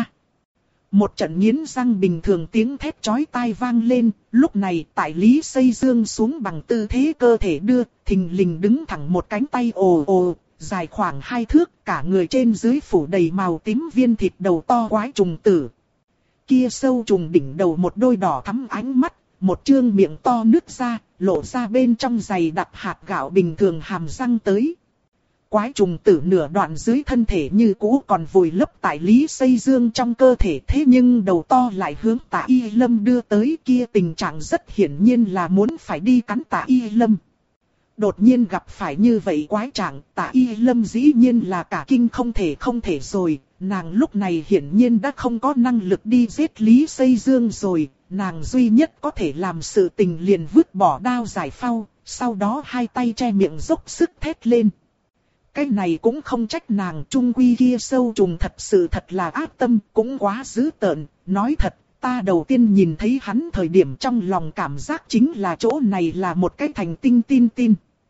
Một trận nghiến răng bình thường tiếng thét chói tai vang lên, lúc này tại Lý Xây Dương xuống bằng tư thế cơ thể đưa, thình lình đứng thẳng một cánh tay ồ ồ, dài khoảng hai thước, cả người trên dưới phủ đầy màu tím viên thịt đầu to quái trùng tử. Kia sâu trùng đỉnh đầu một đôi đỏ thắm ánh mắt, một trương miệng to nứt ra, lộ ra bên trong giày đặt hạt gạo bình thường hàm răng tới. Quái trùng tử nửa đoạn dưới thân thể như cũ còn vùi lấp tại Lý Xây Dương trong cơ thể, thế nhưng đầu to lại hướng Tạ Y Lâm đưa tới, kia tình trạng rất hiển nhiên là muốn phải đi cắn Tạ Y Lâm. Đột nhiên gặp phải như vậy quái trạng, Tạ Y Lâm dĩ nhiên là cả kinh không thể không thể rồi, nàng lúc này hiển nhiên đã không có năng lực đi giết Lý Xây Dương rồi, nàng duy nhất có thể làm sự tình liền vứt bỏ đao giải phao, sau đó hai tay che miệng dốc sức thét lên. Cái này cũng không trách nàng, chung quy kia sâu trùng thật sự thật là ác tâm, cũng quá dữ tợn, nói thật, ta đầu tiên nhìn thấy hắn thời điểm trong lòng cảm giác chính là chỗ này là một cái thành tinh tin tin.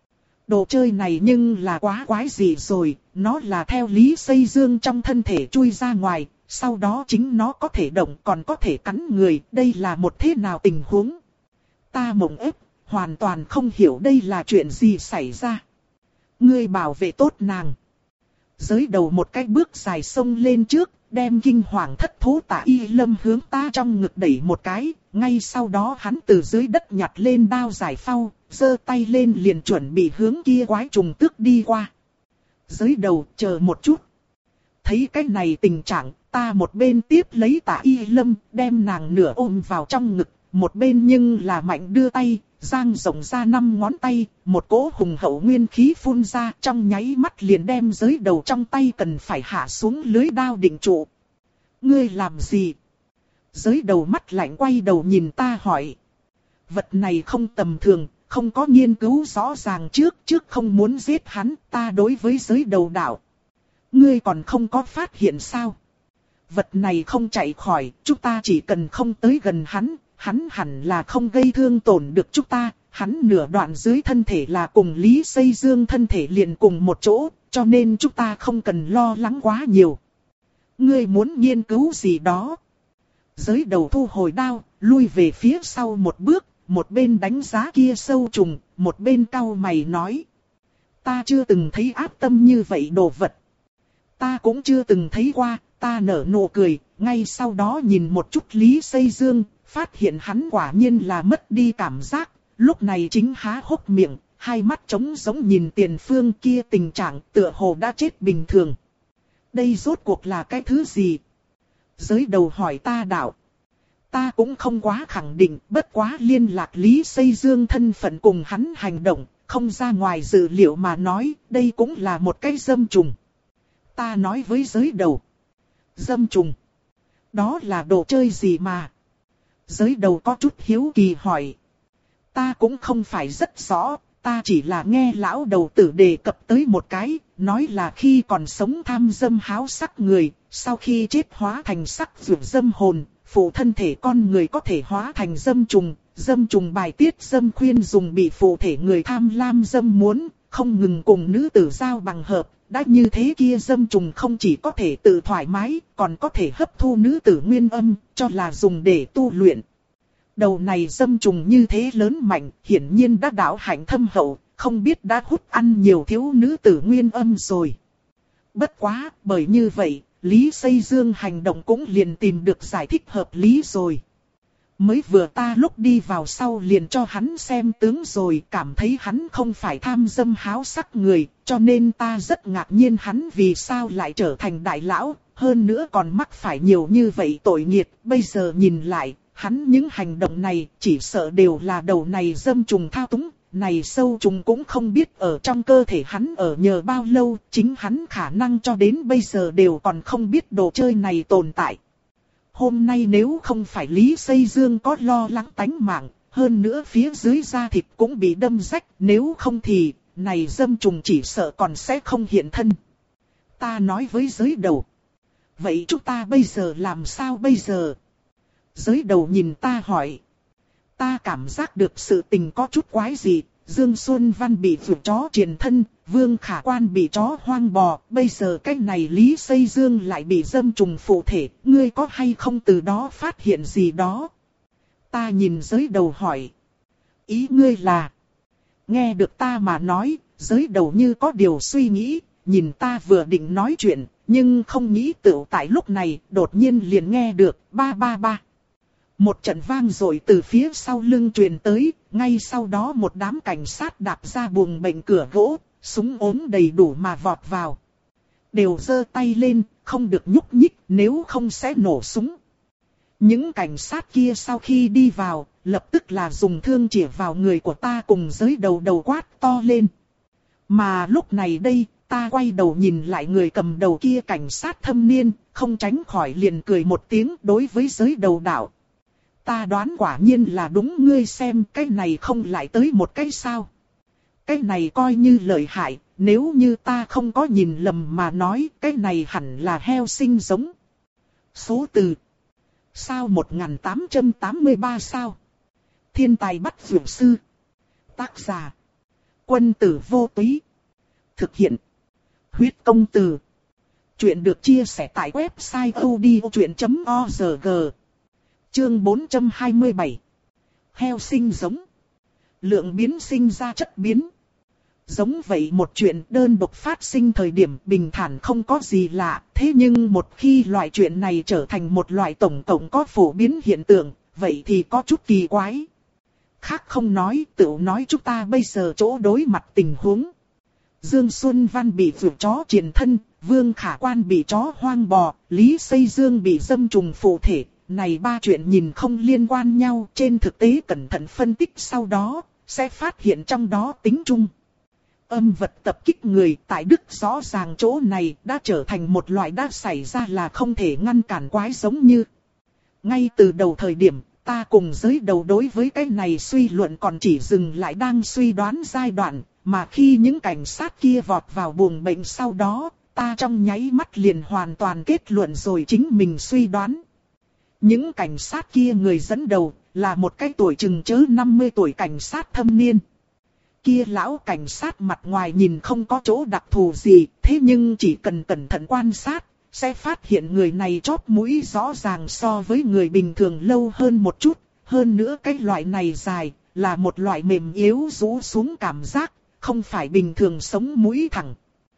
Đồ chơi này nhưng là quá quái gì rồi, nó là theo Lý Xây Dương trong thân thể chui ra ngoài, sau đó chính nó có thể động còn có thể cắn người, đây là một thế nào tình huống. Ta mộng ép, hoàn toàn không hiểu đây là chuyện gì xảy ra. Ngươi bảo vệ tốt nàng. Giới đầu một cái bước dài xông lên trước, đem kinh hoàng thất thố Tạ Y Lâm hướng ta trong ngực đẩy một cái, ngay sau đó hắn từ dưới đất nhặt lên đao giải phao, giơ tay lên liền chuẩn bị hướng kia quái trùng tước đi qua. Giới đầu chờ một chút. Thấy cái này tình trạng, ta một bên tiếp lấy Tạ Y Lâm, đem nàng nửa ôm vào trong ngực, một bên nhưng là mạnh đưa tay, giang rộng ra năm ngón tay, một cỗ hùng hậu nguyên khí phun ra, trong nháy mắt liền đem giới đầu trong tay cần phải hạ xuống lưới đao định trụ. Ngươi làm gì? Giới đầu mắt lạnh quay đầu nhìn ta hỏi. Vật này không tầm thường, không có nghiên cứu rõ ràng trước, trước không muốn giết hắn, ta đối với giới đầu đạo. Ngươi còn không có phát hiện sao? Vật này không chạy khỏi, chúng ta chỉ cần không tới gần hắn, hắn hẳn là không gây thương tổn được chúng ta, hắn nửa đoạn dưới thân thể là cùng Lý Xây Dương thân thể liền cùng một chỗ, cho nên chúng ta không cần lo lắng quá nhiều. Ngươi muốn nghiên cứu gì đó? Giới đầu thu hồi đao, lui về phía sau một bước, một bên đánh giá kia sâu trùng, một bên cau mày nói. Ta chưa từng thấy ác tâm như vậy đồ vật. Ta cũng chưa từng thấy qua, ta nở nụ cười, ngay sau đó nhìn một chút Lý Xây Dương, phát hiện hắn quả nhiên là mất đi cảm giác, lúc này chính há hốc miệng, hai mắt trống giống nhìn tiền phương kia tình trạng tựa hồ đã chết bình thường. Đây rốt cuộc là cái thứ gì? Giới đầu hỏi ta đạo. Ta cũng không quá khẳng định, bất quá liên lạc Lý Xây Dương thân phận cùng hắn hành động, không ra ngoài dự liệu mà nói, đây cũng là một cái dâm trùng. Ta nói với giới đầu. Dâm trùng. Đó là đồ chơi gì mà? Giới đầu có chút hiếu kỳ hỏi. Ta cũng không phải rất rõ, ta chỉ là nghe lão đầu tử đề cập tới một cái, nói là khi còn sống tham dâm háo sắc người, sau khi chết hóa thành sắc dục dâm hồn, phụ thân thể con người có thể hóa thành dâm trùng, dâm trùng bài tiết dâm khuyên dùng bị phụ thể người tham lam dâm muốn, không ngừng cùng nữ tử giao bằng hợp. Đã như thế kia dâm trùng không chỉ có thể tự thoải mái, còn có thể hấp thu nữ tử nguyên âm, cho là dùng để tu luyện. Đầu này dâm trùng như thế lớn mạnh, hiển nhiên đã đạo hạnh thâm hậu, không biết đã hút ăn nhiều thiếu nữ tử nguyên âm rồi. Bất quá, bởi như vậy, Lý Xây Dương hành động cũng liền tìm được giải thích hợp lý rồi. Mới vừa ta lúc đi vào sau liền cho hắn xem tướng rồi, cảm thấy hắn không phải tham dâm háo sắc người, cho nên ta rất ngạc nhiên hắn vì sao lại trở thành đại lão, hơn nữa còn mắc phải nhiều như vậy tội nghiệt. Bây giờ nhìn lại, hắn những hành động này chỉ sợ đều là đầu này dâm trùng thao túng, này sâu trùng cũng không biết ở trong cơ thể hắn ở nhờ bao lâu, chính hắn khả năng cho đến bây giờ đều còn không biết đồ chơi này tồn tại. Hôm nay nếu không phải Lý Xây Dương có lo lắng tánh mạng, hơn nữa phía dưới da thịt cũng bị đâm rách, nếu không thì, này dâm trùng chỉ sợ còn sẽ không hiện thân. Ta nói với giới đầu. Vậy chúng ta bây giờ làm sao bây giờ? Giới đầu nhìn ta hỏi. Ta cảm giác được sự tình có chút quái gì. Dương Xuân Văn bị vượt chó triền thân, Vương Khả Quan bị chó hoang bò, bây giờ cái này Lý Xây Dương lại bị dâm trùng phụ thể, ngươi có hay không từ đó phát hiện gì đó? Ta nhìn giới đầu hỏi. Ý ngươi là? Nghe được ta mà nói, giới đầu như có điều suy nghĩ, nhìn ta vừa định nói chuyện, nhưng không nghĩ tựu tại lúc này, đột nhiên liền nghe được, ba ba ba. Một trận vang rồi từ phía sau lưng truyền tới, ngay sau đó một đám cảnh sát đạp ra buồng bệnh cửa gỗ, súng ốm đầy đủ mà vọt vào. Đều giơ tay lên, không được nhúc nhích, nếu không sẽ nổ súng. Những cảnh sát kia sau khi đi vào, lập tức là dùng thương chĩa vào người của ta cùng giới đầu đầu quát to lên. Mà lúc này đây, ta quay đầu nhìn lại người cầm đầu kia cảnh sát thâm niên, không tránh khỏi liền cười một tiếng đối với giới đầu đạo. Ta đoán quả nhiên là đúng, ngươi xem cái này không lại tới một cái sao. Cái này coi như lợi hại, nếu như ta không có nhìn lầm mà nói cái này hẳn là heo sinh giống. Số từ. Sao một nghìn tám trăm tám mươi ba sao. Thiên tài bắt vượt sư. Tác giả. Quân tử vô túy. Thực hiện. Huyết công từ. Chuyện được chia sẻ tại website odchuyện chấm org. Chương bốn trăm hai mươi bảy. Heo sinh giống. Lượng biến sinh ra chất biến. Giống vậy một chuyện đơn độc phát sinh thời điểm bình thản không có gì lạ, thế nhưng một khi loại chuyện này trở thành một loại tổng cộng có phổ biến hiện tượng, vậy thì có chút kỳ quái. Khác không nói, tự nói chúng ta bây giờ chỗ đối mặt tình huống. Dương Xuân Văn bị vượt chó triền thân, Vương Khả Quan bị chó hoang bò, Lý Xây Dương bị dâm trùng phụ thể. Này ba chuyện nhìn không liên quan nhau, trên thực tế cẩn thận phân tích sau đó, sẽ phát hiện trong đó tính chung. Âm vật tập kích người tại Đức rõ ràng chỗ này đã trở thành một loại đã xảy ra là không thể ngăn cản quái giống như. Ngay từ đầu thời điểm, ta cùng giới đầu đối với cái này suy luận còn chỉ dừng lại đang suy đoán giai đoạn, mà khi những cảnh sát kia vọt vào buồng bệnh sau đó, ta trong nháy mắt liền hoàn toàn kết luận rồi chính mình suy đoán. Những cảnh sát kia người dẫn đầu là một cái tuổi chừng chớ năm mươi tuổi cảnh sát thâm niên. Kia lão cảnh sát mặt ngoài nhìn không có chỗ đặc thù gì, thế nhưng chỉ cần cẩn thận quan sát, sẽ phát hiện người này chóp mũi rõ ràng so với người bình thường lâu hơn một chút. Hơn nữa cái loại này dài, là một loại mềm yếu rũ xuống cảm giác, không phải bình thường sống mũi thẳng.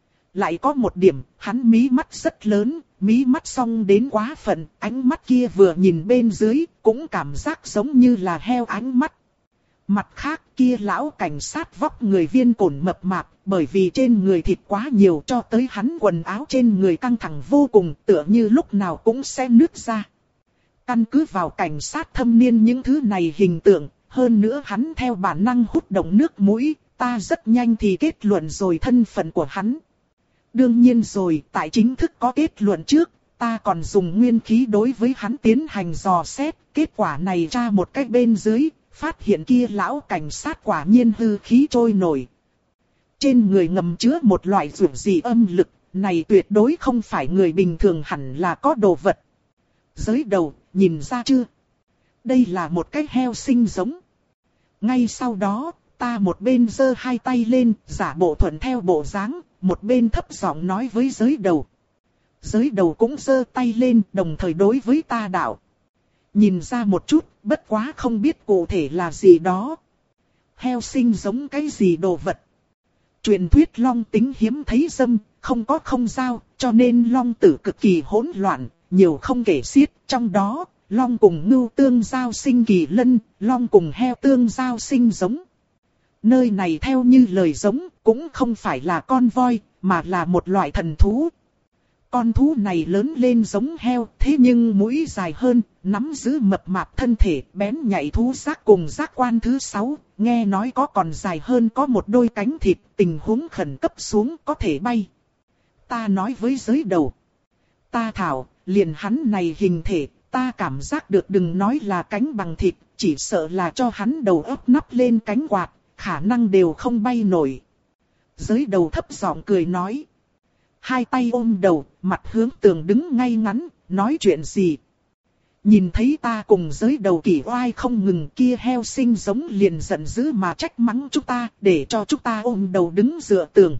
Lại có một điểm, hắn mí mắt rất lớn, mí mắt song đến quá phận, ánh mắt kia vừa nhìn bên dưới, cũng cảm giác giống như là heo ánh mắt. Mặt khác kia lão cảnh sát vóc người viên cổn mập mạp, bởi vì trên người thịt quá nhiều cho tới hắn quần áo trên người căng thẳng vô cùng, tựa như lúc nào cũng sẽ nứt ra. Căn cứ vào cảnh sát thâm niên những thứ này hình tượng, hơn nữa hắn theo bản năng hút động nước mũi, ta rất nhanh thì kết luận rồi thân phận của hắn. Đương nhiên rồi, tại chính thức có kết luận trước, ta còn dùng nguyên khí đối với hắn tiến hành dò xét, kết quả này ra một cách bên dưới, phát hiện kia lão cảnh sát quả nhiên hư khí trôi nổi. Trên người ngầm chứa một loại dược dị âm lực, này tuyệt đối không phải người bình thường hẳn là có đồ vật. Giới đầu, nhìn ra chưa? Đây là một cái heo sinh giống. Ngay sau đó, ta một bên giơ hai tay lên, giả bộ thuận theo bộ dáng, một bên thấp giọng nói với giới đầu. Giới đầu cũng giơ tay lên, đồng thời đối với ta đạo. Nhìn ra một chút, bất quá không biết cụ thể là gì đó. Heo sinh giống cái gì đồ vật? Truyền thuyết long tính hiếm thấy dâm, không có không giao, cho nên long tử cực kỳ hỗn loạn, nhiều không kể xiết. Trong đó, long cùng ngưu tương giao sinh kỳ lân, long cùng heo tương giao sinh giống. Nơi này theo như lời giống, cũng không phải là con voi, mà là một loại thần thú. Con thú này lớn lên giống heo, thế nhưng mũi dài hơn, nắm giữ mập mạp thân thể, bén nhạy thú giác cùng giác quan thứ sáu, nghe nói có còn dài hơn có một đôi cánh thịt, tình huống khẩn cấp xuống có thể bay. Ta nói với giới đầu. Ta thảo, liền hắn này hình thể, ta cảm giác được đừng nói là cánh bằng thịt, chỉ sợ là cho hắn đầu ấp nắp lên cánh quạt, khả năng đều không bay nổi. Giới đầu thấp giọng cười nói. Hai tay ôm đầu, mặt hướng tường đứng ngay ngắn, nói chuyện gì. Nhìn thấy ta cùng giới đầu kỳ oai không ngừng kia heo sinh giống liền giận dữ mà trách mắng chúng ta, để cho chúng ta ôm đầu đứng dựa tường.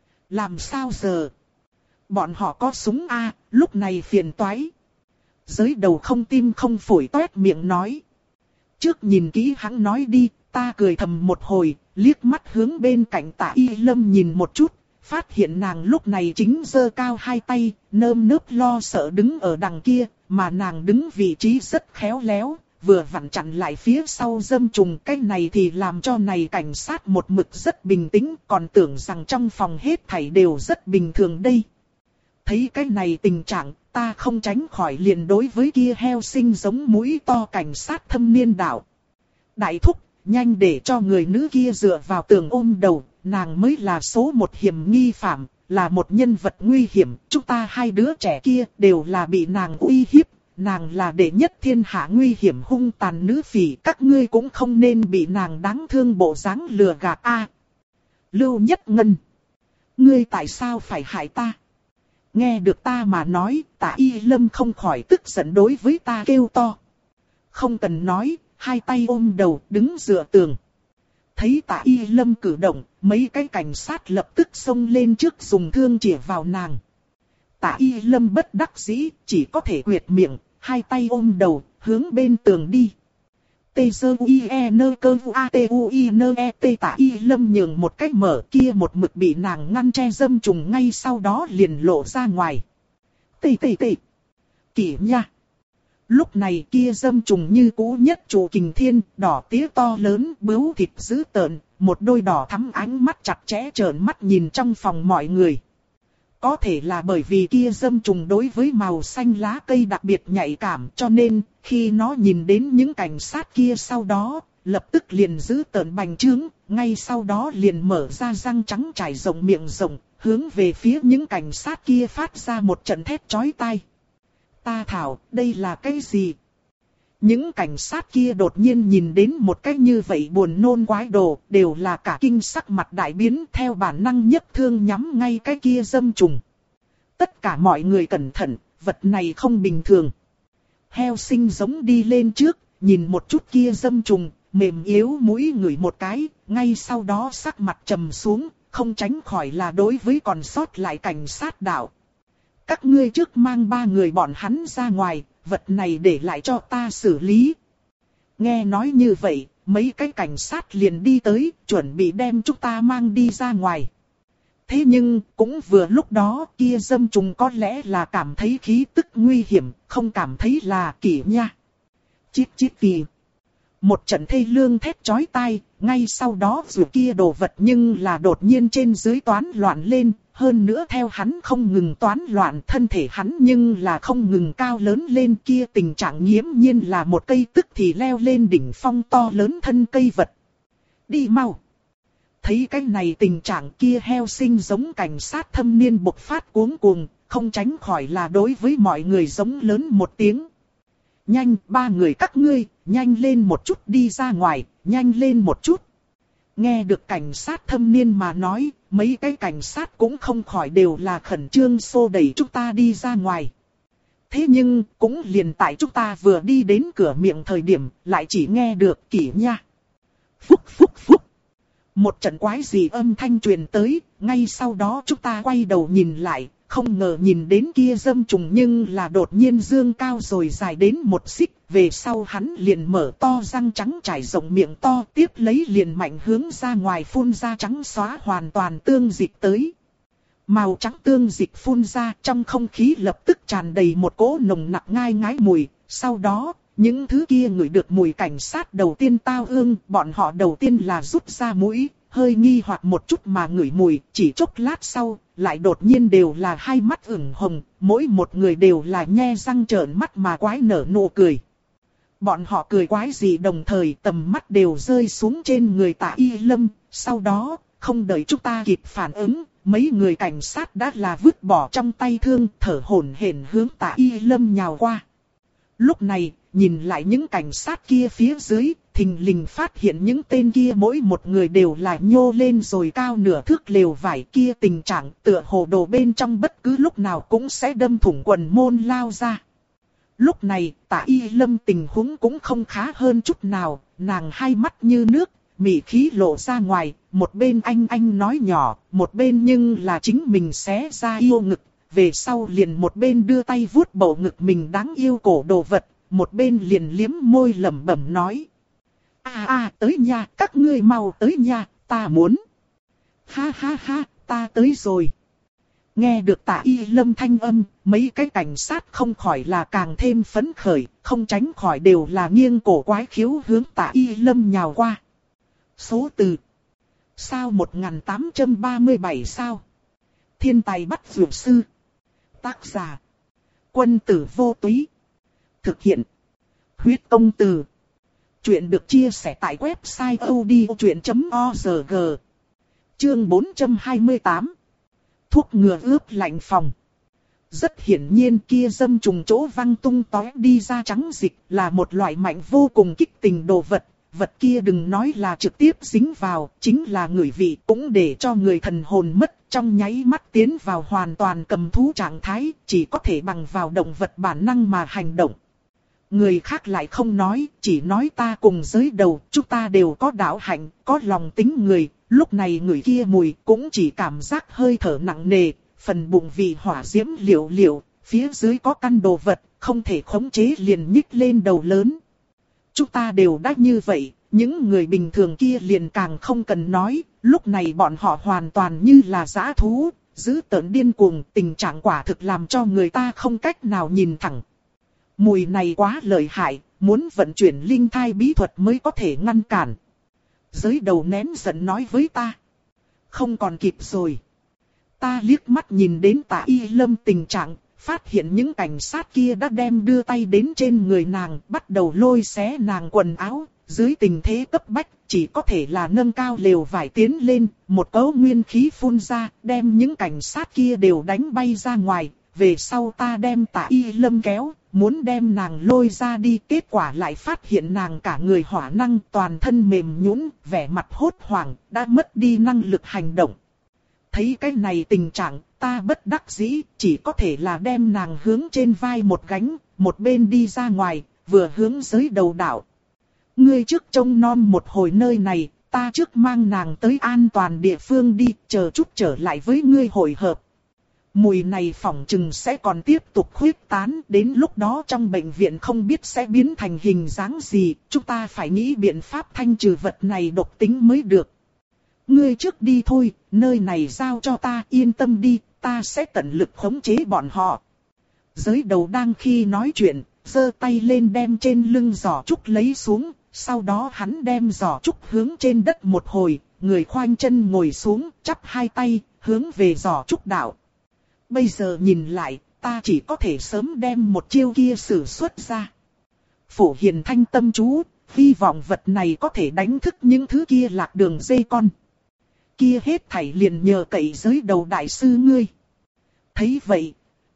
Làm sao giờ? Bọn họ có súng a, lúc này phiền toái. Giới đầu không tim không phổi toét miệng nói. Trước nhìn kỹ hắn nói đi, ta cười thầm một hồi, liếc mắt hướng bên cạnh Tạ Y Lâm nhìn một chút, phát hiện nàng lúc này chính giơ cao hai tay, nơm nớp lo sợ đứng ở đằng kia, mà nàng đứng vị trí rất khéo léo, vừa vặn chặn lại phía sau dâm trùng. Cái này thì làm cho này cảnh sát một mực rất bình tĩnh, còn tưởng rằng trong phòng hết thảy đều rất bình thường đây. Thấy cái này tình trạng, ta không tránh khỏi liền đối với kia heo sinh giống mũi to cảnh sát thâm niên đạo. Đại thúc, nhanh để cho người nữ kia dựa vào tường ôm đầu, nàng mới là số một hiểm nghi phạm, là một nhân vật nguy hiểm. Chúng ta hai đứa trẻ kia đều là bị nàng uy hiếp, nàng là đệ nhất thiên hạ nguy hiểm hung tàn nữ phỉ. Các ngươi cũng không nên bị nàng đáng thương bộ dáng lừa gạt a. Lưu Nhất Ngân, ngươi tại sao phải hại ta? Nghe được ta mà nói, Tạ Y Lâm không khỏi tức giận đối với ta kêu to. Không cần nói, hai tay ôm đầu đứng dựa tường. Thấy Tạ Y Lâm cử động, mấy cái cảnh sát lập tức xông lên trước dùng thương chĩa vào nàng. Tạ Y Lâm bất đắc dĩ, chỉ có thể quyệt miệng, hai tay ôm đầu, hướng bên tường đi. Tê sơ uy e nơ cơ vu a tê u i nơ e tê Tạ Y Lâm nhường một cách mở, kia một mực bị nàng ngăn che dâm trùng ngay sau đó liền lộ ra ngoài. Tê tê tê. Kỷ nha. Lúc này kia dâm trùng như cũ nhất trụ kình thiên, đỏ tía to lớn, bướu thịt dữ tợn, một đôi đỏ thắm ánh mắt chặt chẽ trợn mắt nhìn trong phòng mọi người. Có thể là bởi vì kia dâm trùng đối với màu xanh lá cây đặc biệt nhạy cảm, cho nên khi nó nhìn đến những cảnh sát kia sau đó, lập tức liền giữ tợn bành trướng, ngay sau đó liền mở ra răng trắng trải rộng miệng rộng, hướng về phía những cảnh sát kia phát ra một trận thét chói tai. Ta thảo, đây là cái gì? Những cảnh sát kia đột nhiên nhìn đến một cái như vậy buồn nôn quái đồ, đều là cả kinh sắc mặt đại biến, theo bản năng nhấc thương nhắm ngay cái kia dâm trùng. Tất cả mọi người cẩn thận, vật này không bình thường. Heo sinh giống đi lên trước, nhìn một chút kia dâm trùng, mềm yếu mũi ngửi một cái, ngay sau đó sắc mặt trầm xuống, không tránh khỏi là đối với còn sót lại cảnh sát đạo. Các ngươi trước mang ba người bọn hắn ra ngoài, vật này để lại cho ta xử lý. Nghe nói như vậy, mấy cái cảnh sát liền đi tới, chuẩn bị đem chúng ta mang đi ra ngoài. Thế nhưng, cũng vừa lúc đó, kia dâm trùng có lẽ là cảm thấy khí tức nguy hiểm, không cảm thấy là Kỷ nha. Chít chít Kỳ. Một trận thê lương thét chói tai, ngay sau đó dù kia đồ vật nhưng là đột nhiên trên dưới toán loạn lên. Hơn nữa theo hắn không ngừng toán loạn, thân thể hắn nhưng là không ngừng cao lớn lên, kia tình trạng nghiễm nhiên là một cây tức thì leo lên đỉnh phong to lớn thân cây vật. Đi mau! Thấy cái này tình trạng kia heo sinh giống cảnh sát thâm niên bộc phát cuống cuồng, không tránh khỏi là đối với mọi người giống lớn một tiếng. Nhanh, ba người các ngươi, nhanh lên một chút đi ra ngoài, nhanh lên một chút. Nghe được cảnh sát thâm niên mà nói, mấy cái cảnh sát cũng không khỏi đều là khẩn trương xô đẩy chúng ta đi ra ngoài. Thế nhưng, cũng liền tại chúng ta vừa đi đến cửa miệng thời điểm, lại chỉ nghe được Kỷ nha. Phúc phúc phúc. Một trận quái gì âm thanh truyền tới, ngay sau đó chúng ta quay đầu nhìn lại, không ngờ nhìn đến kia dâm trùng nhưng là đột nhiên dương cao rồi dài đến một xích, về sau hắn liền mở to răng trắng trải rộng miệng to, tiếp lấy liền mạnh hướng ra ngoài phun ra trắng xóa hoàn toàn tương dịch tới. Màu trắng tương dịch phun ra, trong không khí lập tức tràn đầy một cỗ nồng nặc ngai ngái mùi, Sau đó, những thứ kia ngửi được mùi cảnh sát đầu tiên tao ương, bọn họ đầu tiên là rút ra mũi, hơi nghi hoặc một chút mà ngửi mùi, chỉ chốc lát sau, lại đột nhiên đều là hai mắt ửng hồng, mỗi một người đều là nhe răng trợn mắt mà quái nở nụ cười. Bọn họ cười quái gì đồng thời tầm mắt đều rơi xuống trên người Tạ Y Lâm, sau đó, không đợi chúng ta kịp phản ứng, mấy người cảnh sát đã là vứt bỏ trong tay thương, thở hổn hển hướng Tạ Y Lâm nhào qua. Lúc này, nhìn lại những cảnh sát kia phía dưới, thình lình phát hiện những tên kia mỗi một người đều là nhô lên rồi cao nửa thước lều vải kia, tình trạng tựa hồ đồ bên trong bất cứ lúc nào cũng sẽ đâm thủng quần môn lao ra. Lúc này, Tạ Y Lâm tình huống cũng không khá hơn chút nào, nàng hai mắt như nước, mị khí lộ ra ngoài, một bên anh anh nói nhỏ, một bên nhưng là chính mình xé ra yêu ngực, về sau liền một bên đưa tay vuốt bầu ngực mình đáng yêu cổ đồ vật, một bên liền liếm môi lẩm bẩm nói. À à tới nha, các ngươi mau tới nha, ta muốn. Ha ha ha, ta tới rồi. Nghe được Tạ Y Lâm thanh âm, mấy cái cảnh sát không khỏi là càng thêm phấn khởi, không tránh khỏi đều là nghiêng cổ quái khiếu hướng Tạ Y Lâm nhào qua. Số từ. Sao một nghìn tám trăm ba mươi bảy sao? Thiên tài bắt dược sư. Tác giả. Quân tử vô túy. Thực hiện. Huyết công từ. Chuyện được chia sẻ tại website odchuyện chấm org. Chương bốn trăm hai mươi tám. Thuốc ngừa ướp lạnh phòng. Rất hiển nhiên kia dâm trùng chỗ văng tung tóe đi ra trắng dịch là một loại mạnh vô cùng kích tình đồ vật. Vật kia đừng nói là trực tiếp dính vào, chính là ngửi vị cũng để cho người thần hồn mất, trong nháy mắt tiến vào hoàn toàn cầm thú trạng thái, chỉ có thể bằng vào động vật bản năng mà hành động. Người khác lại không nói, chỉ nói ta cùng giới đầu, chúng ta đều có đạo hạnh, có lòng tính người, lúc này người kia mùi cũng chỉ cảm giác hơi thở nặng nề, phần bụng vì hỏa diễm liều liều, phía dưới có căn đồ vật, không thể khống chế liền nhích lên đầu lớn. Chúng ta đều đã như vậy, những người bình thường kia liền càng không cần nói, lúc này bọn họ hoàn toàn như là dã thú, dữ tợn điên cuồng, tình trạng quả thực làm cho người ta không cách nào nhìn thẳng. Mùi này quá lợi hại, muốn vận chuyển linh thai bí thuật mới có thể ngăn cản. Giới đầu nén giận nói với ta. Không còn kịp rồi. Ta liếc mắt nhìn đến Tạ Y Lâm tình trạng, phát hiện những cảnh sát kia đã đem đưa tay đến trên người nàng, bắt đầu lôi xé nàng quần áo, dưới tình thế cấp bách, chỉ có thể là nâng cao lều vải tiến lên, một cấu nguyên khí phun ra, đem những cảnh sát kia đều đánh bay ra ngoài, về sau ta đem Tạ Y Lâm kéo, muốn đem nàng lôi ra đi, kết quả lại phát hiện nàng cả người hỏa năng, toàn thân mềm nhũn, vẻ mặt hốt hoảng, đã mất đi năng lực hành động. Thấy cái này tình trạng, ta bất đắc dĩ, chỉ có thể là đem nàng hướng trên vai một gánh, một bên đi ra ngoài, vừa hướng giới đầu đảo. Ngươi trước trông nom một hồi nơi này, ta trước mang nàng tới an toàn địa phương đi, chờ chút trở lại với ngươi hội hợp. Mùi này phỏng chừng sẽ còn tiếp tục khuếch tán, đến lúc đó trong bệnh viện không biết sẽ biến thành hình dáng gì, chúng ta phải nghĩ biện pháp thanh trừ vật này độc tính mới được. Ngươi trước đi thôi, nơi này giao cho ta, yên tâm đi, ta sẽ tận lực khống chế bọn họ. Giới đầu đang khi nói chuyện, giơ tay lên đem trên lưng giỏ trúc lấy xuống, sau đó hắn đem giỏ trúc hướng trên đất một hồi, người khoanh chân ngồi xuống, chắp hai tay, hướng về giỏ trúc đạo. Bây giờ nhìn lại, ta chỉ có thể sớm đem một chiêu kia sử xuất ra. Phổ hiền thanh tâm chú, hy vọng vật này có thể đánh thức những thứ kia lạc đường dây con. Kia hết thảy liền nhờ cậy giới đầu đại sư ngươi. Thấy vậy,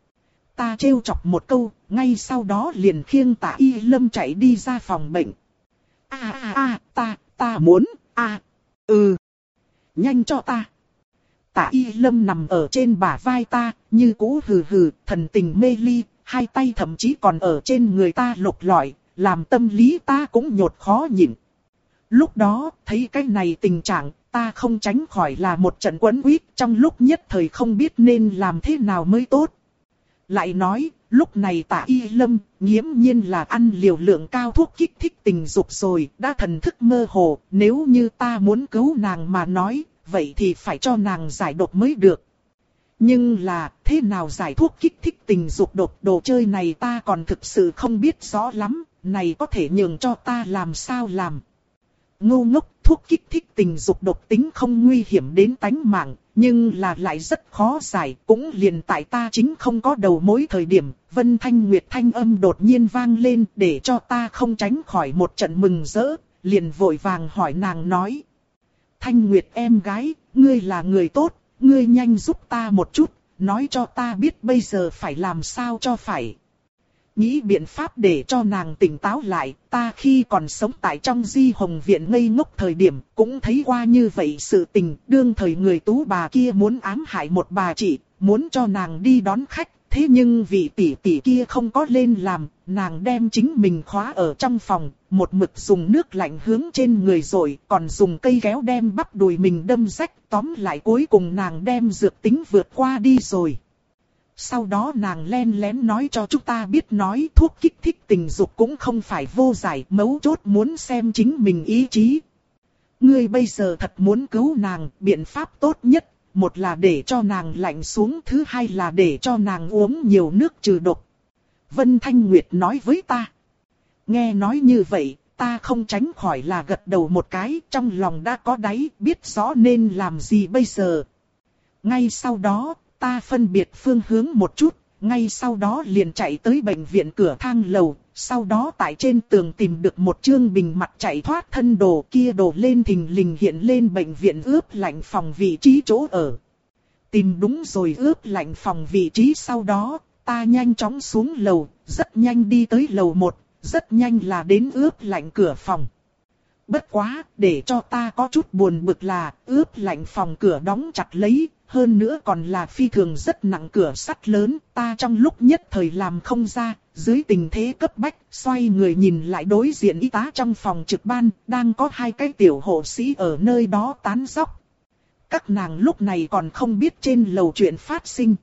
ta trêu chọc một câu, ngay sau đó liền khiêng Tạ Y Lâm chạy đi ra phòng bệnh. A a a, ta, ta muốn, a, à, ừ, nhanh cho ta. Tạ Y Lâm nằm ở trên bả vai ta, như cũ hừ hừ, thần tình mê ly, hai tay thậm chí còn ở trên người ta lục lọi, làm tâm lý ta cũng nhột khó nhịn. Lúc đó, thấy cái này tình trạng, ta không tránh khỏi là một trận quấn quýt, trong lúc nhất thời không biết nên làm thế nào mới tốt. Lại nói, lúc này Tạ Y Lâm, nghiễm nhiên là ăn liều lượng cao thuốc kích thích tình dục rồi, đã thần thức mơ hồ, nếu như ta muốn cứu nàng mà nói, vậy thì phải cho nàng giải độc mới được. Nhưng là, thế nào giải thuốc kích thích tình dục độc đồ chơi này ta còn thực sự không biết rõ lắm, này có thể nhường cho ta làm sao làm. Ngu ngốc, thuốc kích thích tình dục độc tính không nguy hiểm đến tánh mạng, nhưng là lại rất khó giải, cũng liền tại ta chính không có đầu mối thời điểm, Vân Thanh Nguyệt thanh âm đột nhiên vang lên để cho ta không tránh khỏi một trận mừng rỡ, liền vội vàng hỏi nàng nói. Thanh Nguyệt em gái, ngươi là người tốt, ngươi nhanh giúp ta một chút, nói cho ta biết bây giờ phải làm sao cho phải. Nghĩ biện pháp để cho nàng tỉnh táo lại, ta khi còn sống tại trong Di Hồng Viện ngây ngốc thời điểm, cũng thấy qua như vậy sự tình, đương thời người tú bà kia muốn ám hại một bà chị, muốn cho nàng đi đón khách, thế nhưng vị tỷ tỷ kia không có lên làm, nàng đem chính mình khóa ở trong phòng, một mực dùng nước lạnh hướng trên người rồi, còn dùng cây kéo đem bắp đùi mình đâm rách, tóm lại cuối cùng nàng đem dược tính vượt qua đi rồi. Sau đó nàng len lén nói cho chúng ta biết nói thuốc kích thích tình dục cũng không phải vô giải, mấu chốt muốn xem chính mình ý chí. Ngươi bây giờ thật muốn cứu nàng, biện pháp tốt nhất, một là để cho nàng lạnh xuống, thứ hai là để cho nàng uống nhiều nước trừ độc. Vân Thanh Nguyệt nói với ta. Nghe nói như vậy, ta không tránh khỏi là gật đầu một cái, trong lòng đã có đáy, biết rõ nên làm gì bây giờ. Ngay sau đó, ta phân biệt phương hướng một chút, ngay sau đó liền chạy tới bệnh viện cửa thang lầu, sau đó tại trên tường tìm được một chương bình mặt chạy thoát thân đồ, kia đồ lên thình lình hiện lên bệnh viện ướp lạnh phòng vị trí chỗ ở. Tìm đúng rồi ướp lạnh phòng vị trí, sau đó, ta nhanh chóng xuống lầu, rất nhanh đi tới lầu một, rất nhanh là đến ướp lạnh cửa phòng. Bất quá, để cho ta có chút buồn bực là, ướp lạnh phòng cửa đóng chặt lấy, hơn nữa còn là phi thường rất nặng cửa sắt lớn, ta trong lúc nhất thời làm không ra, dưới tình thế cấp bách, xoay người nhìn lại đối diện y tá trong phòng trực ban, đang có hai cái tiểu hộ sĩ ở nơi đó tán dóc. Các nàng lúc này còn không biết trên lầu chuyện phát sinh.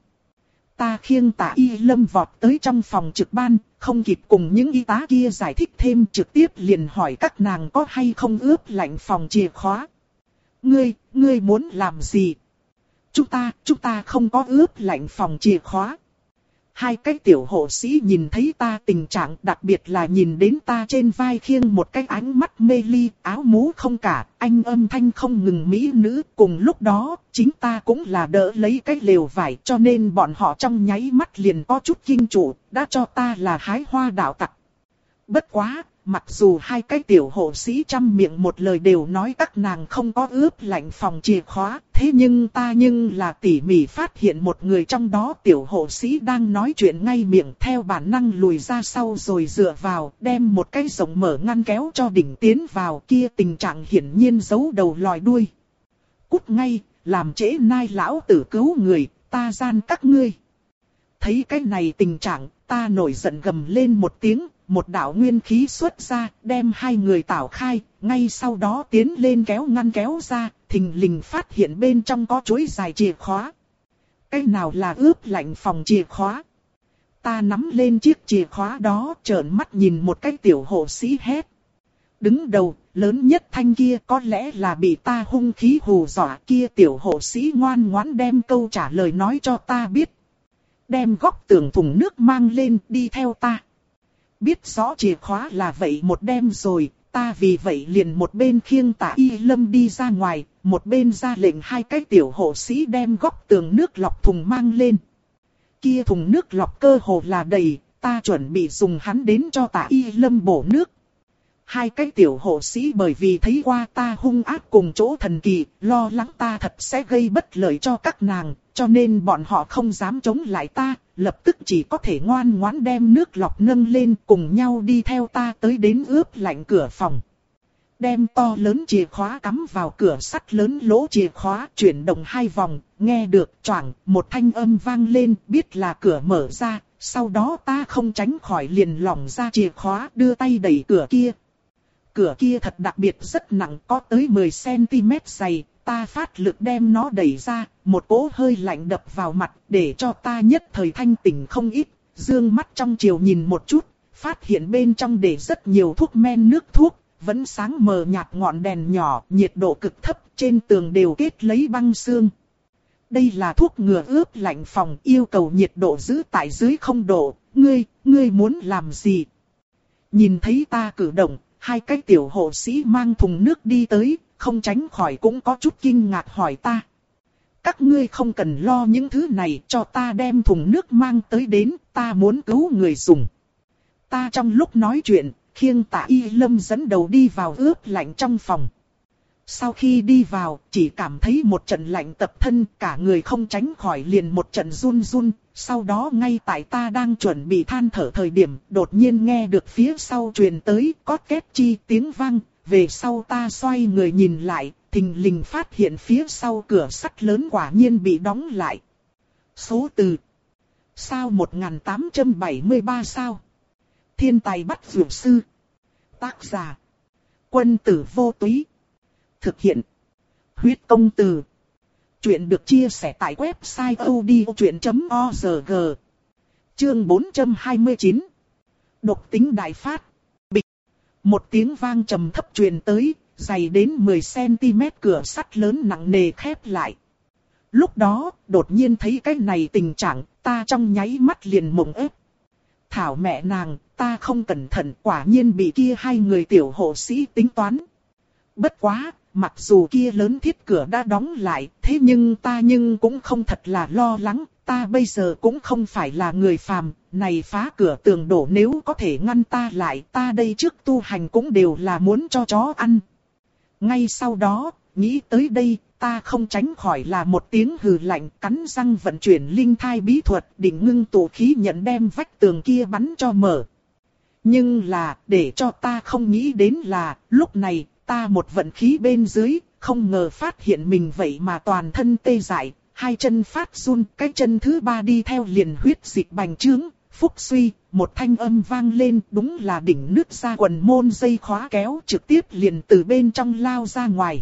Ta khiêng Tạ Y Lâm vọt tới trong phòng trực ban, không kịp cùng những y tá kia giải thích thêm, trực tiếp liền hỏi các nàng có hay không ướp lạnh phòng chìa khóa. Ngươi, ngươi muốn làm gì? Chúng ta, chúng ta không có ướp lạnh phòng chìa khóa. Hai cái tiểu hộ sĩ nhìn thấy ta tình trạng, đặc biệt là nhìn đến ta trên vai khiêng một cái ánh mắt mê ly, áo mũ không cả, anh âm thanh không ngừng mỹ nữ. Cùng lúc đó, chính ta cũng là đỡ lấy cái lều vải, cho nên bọn họ trong nháy mắt liền có chút kinh trụ, đã cho ta là hái hoa đạo tặc. Bất quá, mặc dù hai cái tiểu hộ sĩ trăm miệng một lời đều nói các nàng không có ướp lạnh phòng chìa khóa, thế nhưng ta nhưng là tỉ mỉ phát hiện một người trong đó tiểu hộ sĩ đang nói chuyện ngay miệng, theo bản năng lùi ra sau rồi dựa vào, đem một cái rộng mở ngăn kéo cho đỉnh tiến vào, kia tình trạng hiển nhiên giấu đầu lòi đuôi. Cút ngay, làm trễ nai lão tử cứu người, ta gian các ngươi. Thấy cái này tình trạng, ta nổi giận gầm lên một tiếng. Một đạo nguyên khí xuất ra, đem hai người tảo khai, ngay sau đó tiến lên kéo ngăn kéo ra, thình lình phát hiện bên trong có chuỗi dài chìa khóa. Cái nào là ướp lạnh phòng chìa khóa? Ta nắm lên chiếc chìa khóa đó, trợn mắt nhìn một cái tiểu hộ sĩ hét. Đứng đầu, lớn nhất thanh kia có lẽ là bị ta hung khí hù dọa, kia tiểu hộ sĩ ngoan ngoãn đem câu trả lời nói cho ta biết. Đem góc tường thùng nước mang lên, đi theo ta. Biết rõ chìa khóa là vậy một đêm rồi, ta vì vậy liền một bên khiêng Tạ Y Lâm đi ra ngoài, một bên ra lệnh hai cái tiểu hộ sĩ đem góc tường nước lọc thùng mang lên. Kia thùng nước lọc cơ hồ là đầy, ta chuẩn bị dùng hắn đến cho Tạ Y Lâm bổ nước. Hai cái tiểu hộ sĩ bởi vì thấy qua ta hung ác cùng chỗ thần kỳ, lo lắng ta thật sẽ gây bất lợi cho các nàng, cho nên bọn họ không dám chống lại ta, lập tức chỉ có thể ngoan ngoãn đem nước lọc nâng lên cùng nhau đi theo ta tới đến ướp lạnh cửa phòng. Đem to lớn chìa khóa cắm vào cửa sắt lớn lỗ chìa khóa, chuyển động hai vòng, nghe được choảng, một thanh âm vang lên, biết là cửa mở ra, sau đó ta không tránh khỏi liền lỏng ra chìa khóa, đưa tay đẩy cửa kia. Cửa kia thật đặc biệt rất nặng, có tới mười xăng-ti-mét dày, ta phát lực đem nó đẩy ra, một cỗ hơi lạnh đập vào mặt, để cho ta nhất thời thanh tỉnh không ít, dương mắt trong chiều nhìn một chút, phát hiện bên trong để rất nhiều thuốc men nước thuốc, vẫn sáng mờ nhạt ngọn đèn nhỏ, nhiệt độ cực thấp, trên tường đều kết lấy băng sương. Đây là thuốc ngừa ướp lạnh phòng, yêu cầu nhiệt độ giữ tại dưới không độ. Ngươi, ngươi muốn làm gì? Nhìn thấy ta cử động, hai cái tiểu hộ sĩ mang thùng nước đi tới, không tránh khỏi cũng có chút kinh ngạc hỏi ta. Các ngươi không cần lo những thứ này, cho ta đem thùng nước mang tới đến, ta muốn cứu người dùng. Ta trong lúc nói chuyện, khiêng Tạ Y Lâm dẫn đầu đi vào ướp lạnh trong phòng. Sau khi đi vào, chỉ cảm thấy một trận lạnh tập thân, cả người không tránh khỏi liền một trận run run. Sau đó ngay tại ta đang chuẩn bị than thở thời điểm, đột nhiên nghe được phía sau truyền tới có két chi tiếng vang. Về sau ta xoay người nhìn lại, thình lình phát hiện phía sau cửa sắt lớn quả nhiên bị đóng lại. Số từ sao một nghìn tám trăm bảy mươi ba sao. Thiên tài bắt vượt sư. Tác giả Quân Tử Vô Túy. Thực hiện Huyết Công Từ. Chuyện được chia sẻ tại website odchuyện chấm org. Chương bốn trăm hai mươi chín. Độc tính đại phát. Bịch. Một tiếng vang trầm thấp truyền tới, dày đến mười xăng-ti-mét cửa sắt lớn nặng nề khép lại. Lúc đó, đột nhiên thấy cái này tình trạng, ta trong nháy mắt liền mộng ép. Thảo mẹ nàng, ta không cẩn thận, quả nhiên bị kia hai người tiểu hộ sĩ tính toán. Bất quá, mặc dù kia lớn thiết cửa đã đóng lại, thế nhưng ta nhưng cũng không thật là lo lắng, ta bây giờ cũng không phải là người phàm, này phá cửa tường đổ nếu có thể ngăn ta lại, ta đây trước tu hành cũng đều là muốn cho chó ăn. Ngay sau đó, nghĩ tới đây, ta không tránh khỏi là một tiếng hừ lạnh, cắn răng vận chuyển linh thai bí thuật, định ngưng tụ khí nhận đem vách tường kia bắn cho mở. Nhưng là, để cho ta không nghĩ đến là, lúc này, ta một vận khí bên dưới, không ngờ phát hiện mình vậy mà toàn thân tê dại, hai chân phát run, cái chân thứ ba đi theo liền huyết dịch bành trướng, phúc suy, một thanh âm vang lên, đúng là đỉnh nước ra quần môn dây khóa kéo trực tiếp liền từ bên trong lao ra ngoài.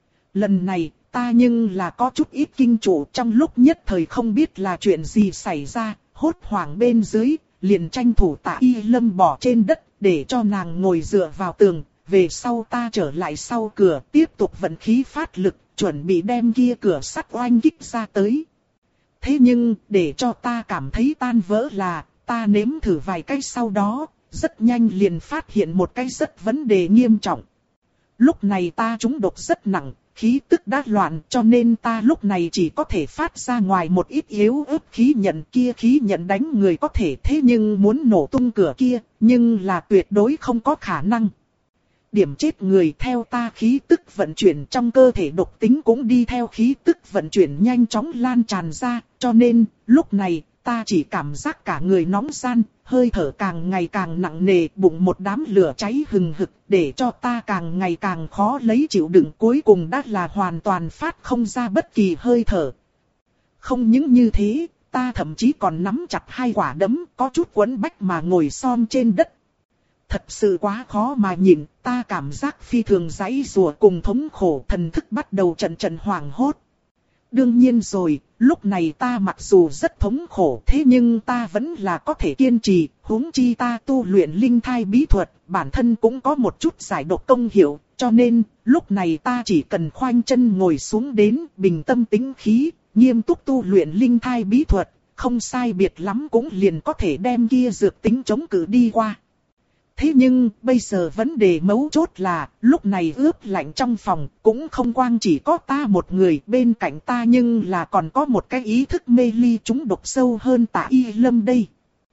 Lần này, ta nhưng là có chút ít kinh trụ, trong lúc nhất thời không biết là chuyện gì xảy ra, hốt hoảng bên dưới, liền tranh thủ Tạ Y Lâm bỏ trên đất, để cho nàng ngồi dựa vào tường. Về sau ta trở lại sau cửa, tiếp tục vận khí phát lực, chuẩn bị đem kia cửa sắt oanh kích ra tới. Thế nhưng, để cho ta cảm thấy tan vỡ là, ta nếm thử vài cái sau đó, rất nhanh liền phát hiện một cái rất vấn đề nghiêm trọng. Lúc này ta trúng độc rất nặng, khí tức đã loạn, cho nên ta lúc này chỉ có thể phát ra ngoài một ít yếu ớt khí nhận, kia khí nhận đánh người có thể, thế nhưng muốn nổ tung cửa kia, nhưng là tuyệt đối không có khả năng. Điểm chết người, theo ta khí tức vận chuyển trong cơ thể độc tính cũng đi theo khí tức vận chuyển nhanh chóng lan tràn ra, cho nên, lúc này, ta chỉ cảm giác cả người nóng ran, hơi thở càng ngày càng nặng nề, bụng một đám lửa cháy hừng hực, để cho ta càng ngày càng khó lấy chịu đựng, cuối cùng đã là hoàn toàn phát không ra bất kỳ hơi thở. Không những như thế, ta thậm chí còn nắm chặt hai quả đấm, có chút quấn bách mà ngồi xom trên đất. Thật sự quá khó mà nhìn, ta cảm giác phi thường giãy giụa cùng thống khổ, thần thức bắt đầu trận trận hoảng hốt. Đương nhiên rồi, lúc này ta mặc dù rất thống khổ, thế nhưng ta vẫn là có thể kiên trì, huống chi ta tu luyện linh thai bí thuật, bản thân cũng có một chút giải độc công hiệu, cho nên, lúc này ta chỉ cần khoanh chân ngồi xuống đến, bình tâm tĩnh khí, nghiêm túc tu luyện linh thai bí thuật, không sai biệt lắm cũng liền có thể đem kia dược tính chống cự đi qua. Thế nhưng, bây giờ vấn đề mấu chốt là, lúc này ướp lạnh trong phòng, cũng không quang chỉ có ta một người, bên cạnh ta nhưng là còn có một cái ý thức mê ly trúng độc sâu hơn Tạ Y Lâm đây.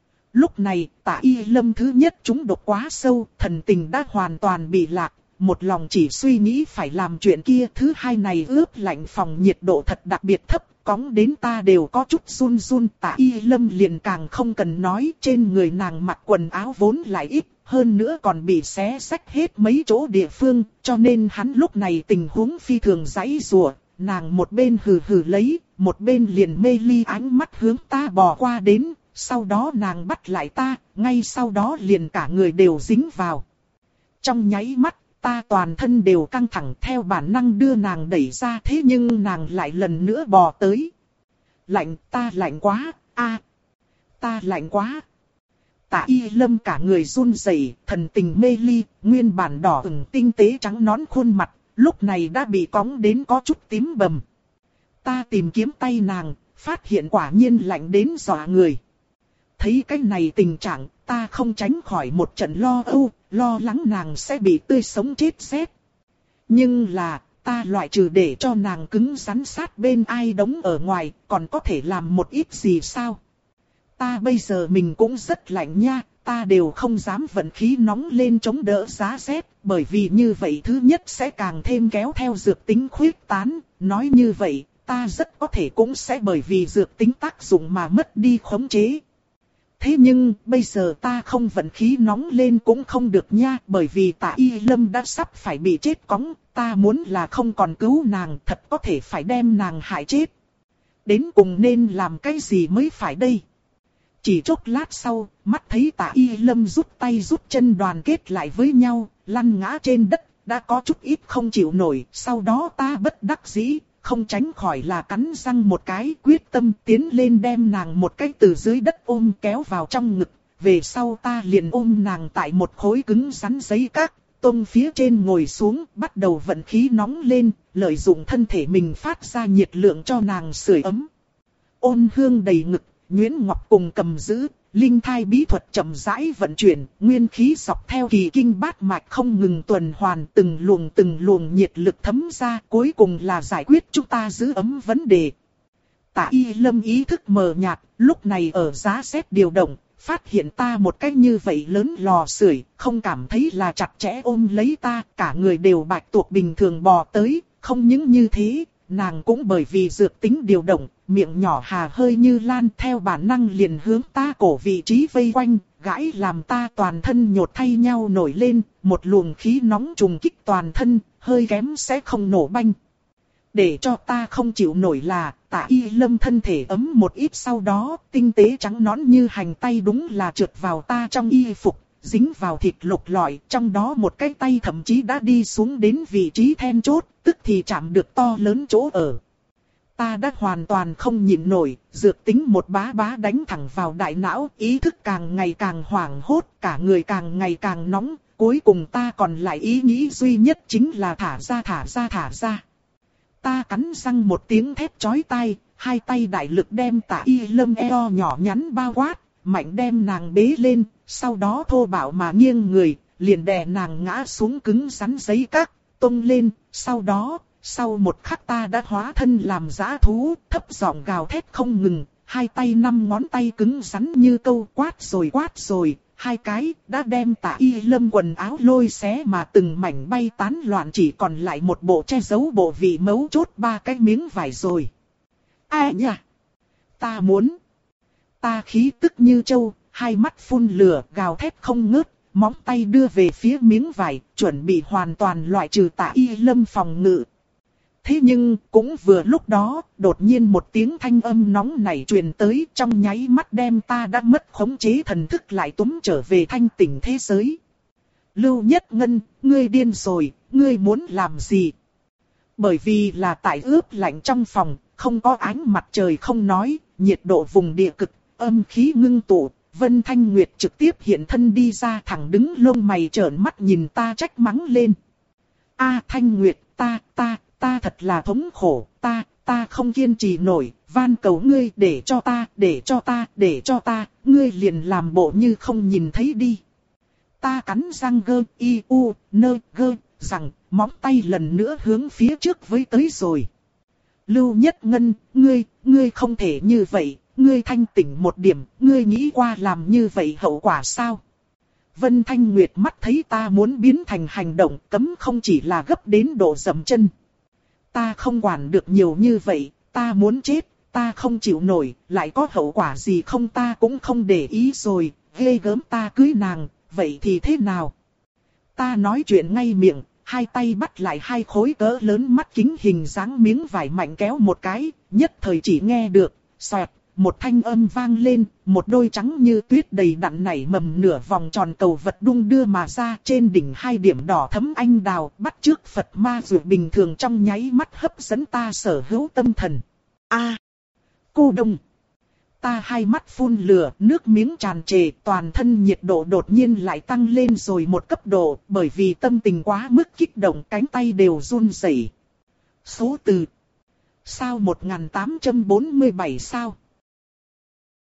Lúc này, Tạ Y Lâm thứ nhất trúng độc quá sâu, thần tình đã hoàn toàn bị lạc, một lòng chỉ suy nghĩ phải làm chuyện kia. Thứ hai này ướp lạnh phòng nhiệt độ thật đặc biệt thấp, cóng đến ta đều có chút run run. Tạ Y Lâm liền càng không cần nói, trên người nàng mặc quần áo vốn lại ít. Hơn nữa còn bị xé xách hết mấy chỗ địa phương, cho nên hắn lúc này tình huống phi thường giãy giụa, nàng một bên hừ hừ lấy, một bên liền mê ly ánh mắt hướng ta bò qua đến, sau đó nàng bắt lại ta, ngay sau đó liền cả người đều dính vào. Trong nháy mắt, ta toàn thân đều căng thẳng theo bản năng đưa nàng đẩy ra, thế nhưng nàng lại lần nữa bò tới. Lạnh, ta lạnh quá, a, ta lạnh quá. Tạ Y Lâm cả người run rẩy, thần tình mê ly, nguyên bản đỏ ửng tinh tế trắng nõn khuôn mặt, lúc này đã bị cóng đến có chút tím bầm. Ta tìm kiếm tay nàng, phát hiện quả nhiên lạnh đến dọa người. Thấy cái này tình trạng, ta không tránh khỏi một trận lo âu, lo lắng nàng sẽ bị tươi sống chết rét. Nhưng là, ta loại trừ để cho nàng cứng rắn sát bên ai đóng ở ngoài, còn có thể làm một ít gì sao? Ta bây giờ mình cũng rất lạnh nha, ta đều không dám vận khí nóng lên chống đỡ giá rét, bởi vì như vậy thứ nhất sẽ càng thêm kéo theo dược tính khuyết tán, nói như vậy, ta rất có thể cũng sẽ bởi vì dược tính tác dụng mà mất đi khống chế. Thế nhưng, bây giờ ta không vận khí nóng lên cũng không được nha, bởi vì Tạ Y Lâm đã sắp phải bị chết cóng, ta muốn là không còn cứu nàng, thật có thể phải đem nàng hại chết. Đến cùng nên làm cái gì mới phải đây? Chỉ chốc lát sau, mắt thấy Tạ Y Lâm rút tay rút chân đoàn kết lại với nhau, lăn ngã trên đất, đã có chút ít không chịu nổi, sau đó ta bất đắc dĩ. Không tránh khỏi là cắn răng một cái, quyết tâm tiến lên đem nàng một cái từ dưới đất ôm kéo vào trong ngực. Về sau ta liền ôm nàng tại một khối cứng rắn giấy các, tông phía trên ngồi xuống, bắt đầu vận khí nóng lên, lợi dụng thân thể mình phát ra nhiệt lượng cho nàng sưởi ấm. Ôn hương đầy ngực, Nguyễn Ngọc cùng cầm giữ, linh thai bí thuật chậm rãi vận chuyển, nguyên khí dọc theo kỳ kinh bát mạch không ngừng tuần hoàn, từng luồng từng luồng nhiệt lực thấm ra, cuối cùng là giải quyết chúng ta giữ ấm vấn đề. Tạ Y Lâm ý thức mờ nhạt, lúc này ở giá rét điều động, phát hiện ta một cách như vậy lớn lò sưởi, không cảm thấy là chặt chẽ ôm lấy ta, cả người đều bạch tuộc bình thường bò tới, không những như thế. Nàng cũng bởi vì dược tính điều động, miệng nhỏ hà hơi như lan theo bản năng liền hướng ta cổ vị trí vây quanh, gãi làm ta toàn thân nhột thay nhau nổi lên, một luồng khí nóng trùng kích toàn thân, hơi kém sẽ không nổ banh. Để cho ta không chịu nổi là, Tạ Y Lâm thân thể ấm một ít sau đó, tinh tế trắng nõn như hành tay đúng là trượt vào ta trong y phục, dính vào thịt lục lọi, trong đó một cái tay thậm chí đã đi xuống đến vị trí then chốt, tức thì chạm được to lớn chỗ ở. Ta đã hoàn toàn không nhịn nổi, dược tính một bá bá đánh thẳng vào đại não, ý thức càng ngày càng hoảng hốt, cả người càng ngày càng nóng, cuối cùng ta còn lại ý nghĩ duy nhất chính là thả ra thả ra thả ra. Ta cắn răng một tiếng thét chói tai, hai tay đại lực đem Tạ Y Lâm eo nhỏ nhắn bao quát, mạnh đem nàng bế lên, sau đó thô bạo mà nghiêng người, liền đè nàng ngã xuống cứng rắn giấy các, tung lên, sau đó, sau một khắc ta đã hóa thân làm dã thú, thấp giọng gào thét không ngừng, hai tay năm ngón tay cứng rắn như câu quát rồi quát rồi, hai cái đã đem Tạ Y Lâm quần áo lôi xé mà từng mảnh bay tán loạn, chỉ còn lại một bộ che giấu bộ vị mấu chốt ba cái miếng vải rồi. Ai nhỉ? Ta muốn. Ta khí tức như trâu, hai mắt phun lửa, gào thét không ngớt, móng tay đưa về phía miếng vải, chuẩn bị hoàn toàn loại trừ Tạ Y Lâm phòng ngự. Thế nhưng, cũng vừa lúc đó, đột nhiên một tiếng thanh âm nóng nảy truyền tới, trong nháy mắt đem ta đã mất khống chế thần thức lại túm trở về thanh tỉnh thế giới. Lưu Nhất Ngân, ngươi điên rồi, ngươi muốn làm gì? Bởi vì là tại ướp lạnh trong phòng, không có ánh mặt trời không nói, nhiệt độ vùng địa cực, âm khí ngưng tụ, Vân Thanh Nguyệt trực tiếp hiện thân đi ra, thẳng đứng lông mày trợn mắt nhìn ta trách mắng lên. A Thanh Nguyệt, ta, ta, ta thật là thống khổ, ta, ta không kiên trì nổi, van cầu ngươi để cho ta, để cho ta, để cho ta, ngươi liền làm bộ như không nhìn thấy đi. Ta cắn răng gơ, y, u, nơ, gơ, rằng, móng tay lần nữa hướng phía trước với tới rồi. Lưu Nhất Ngân, ngươi, ngươi không thể như vậy, ngươi thanh tỉnh một điểm, ngươi nghĩ qua làm như vậy hậu quả sao? Vân Thanh Nguyệt mắt thấy ta muốn biến thành hành động cấm không chỉ là gấp đến độ dậm chân. Ta không quản được nhiều như vậy, ta muốn chết, ta không chịu nổi, lại có hậu quả gì không ta cũng không để ý rồi, ghê gớm ta cưới nàng, vậy thì thế nào? Ta nói chuyện ngay miệng, hai tay bắt lại hai khối cỡ lớn mắt kính hình dáng miếng vải mạnh kéo một cái, nhất thời chỉ nghe được, xoẹt, một thanh âm vang lên, một đôi trắng như tuyết đầy đặn nảy mầm nửa vòng tròn cầu vật đung đưa mà ra, trên đỉnh hai điểm đỏ thấm anh đào, bắt chước Phật ma dược bình thường trong nháy mắt hấp dẫn ta sở hữu tâm thần. A, à, cô đông. Ta hai mắt phun lửa, nước miếng tràn trề, toàn thân nhiệt độ đột nhiên lại tăng lên rồi một cấp độ, bởi vì tâm tình quá mức kích động, cánh tay đều run rẩy. Số từ Sao một nghìn tám trăm bốn mươi bảy sao?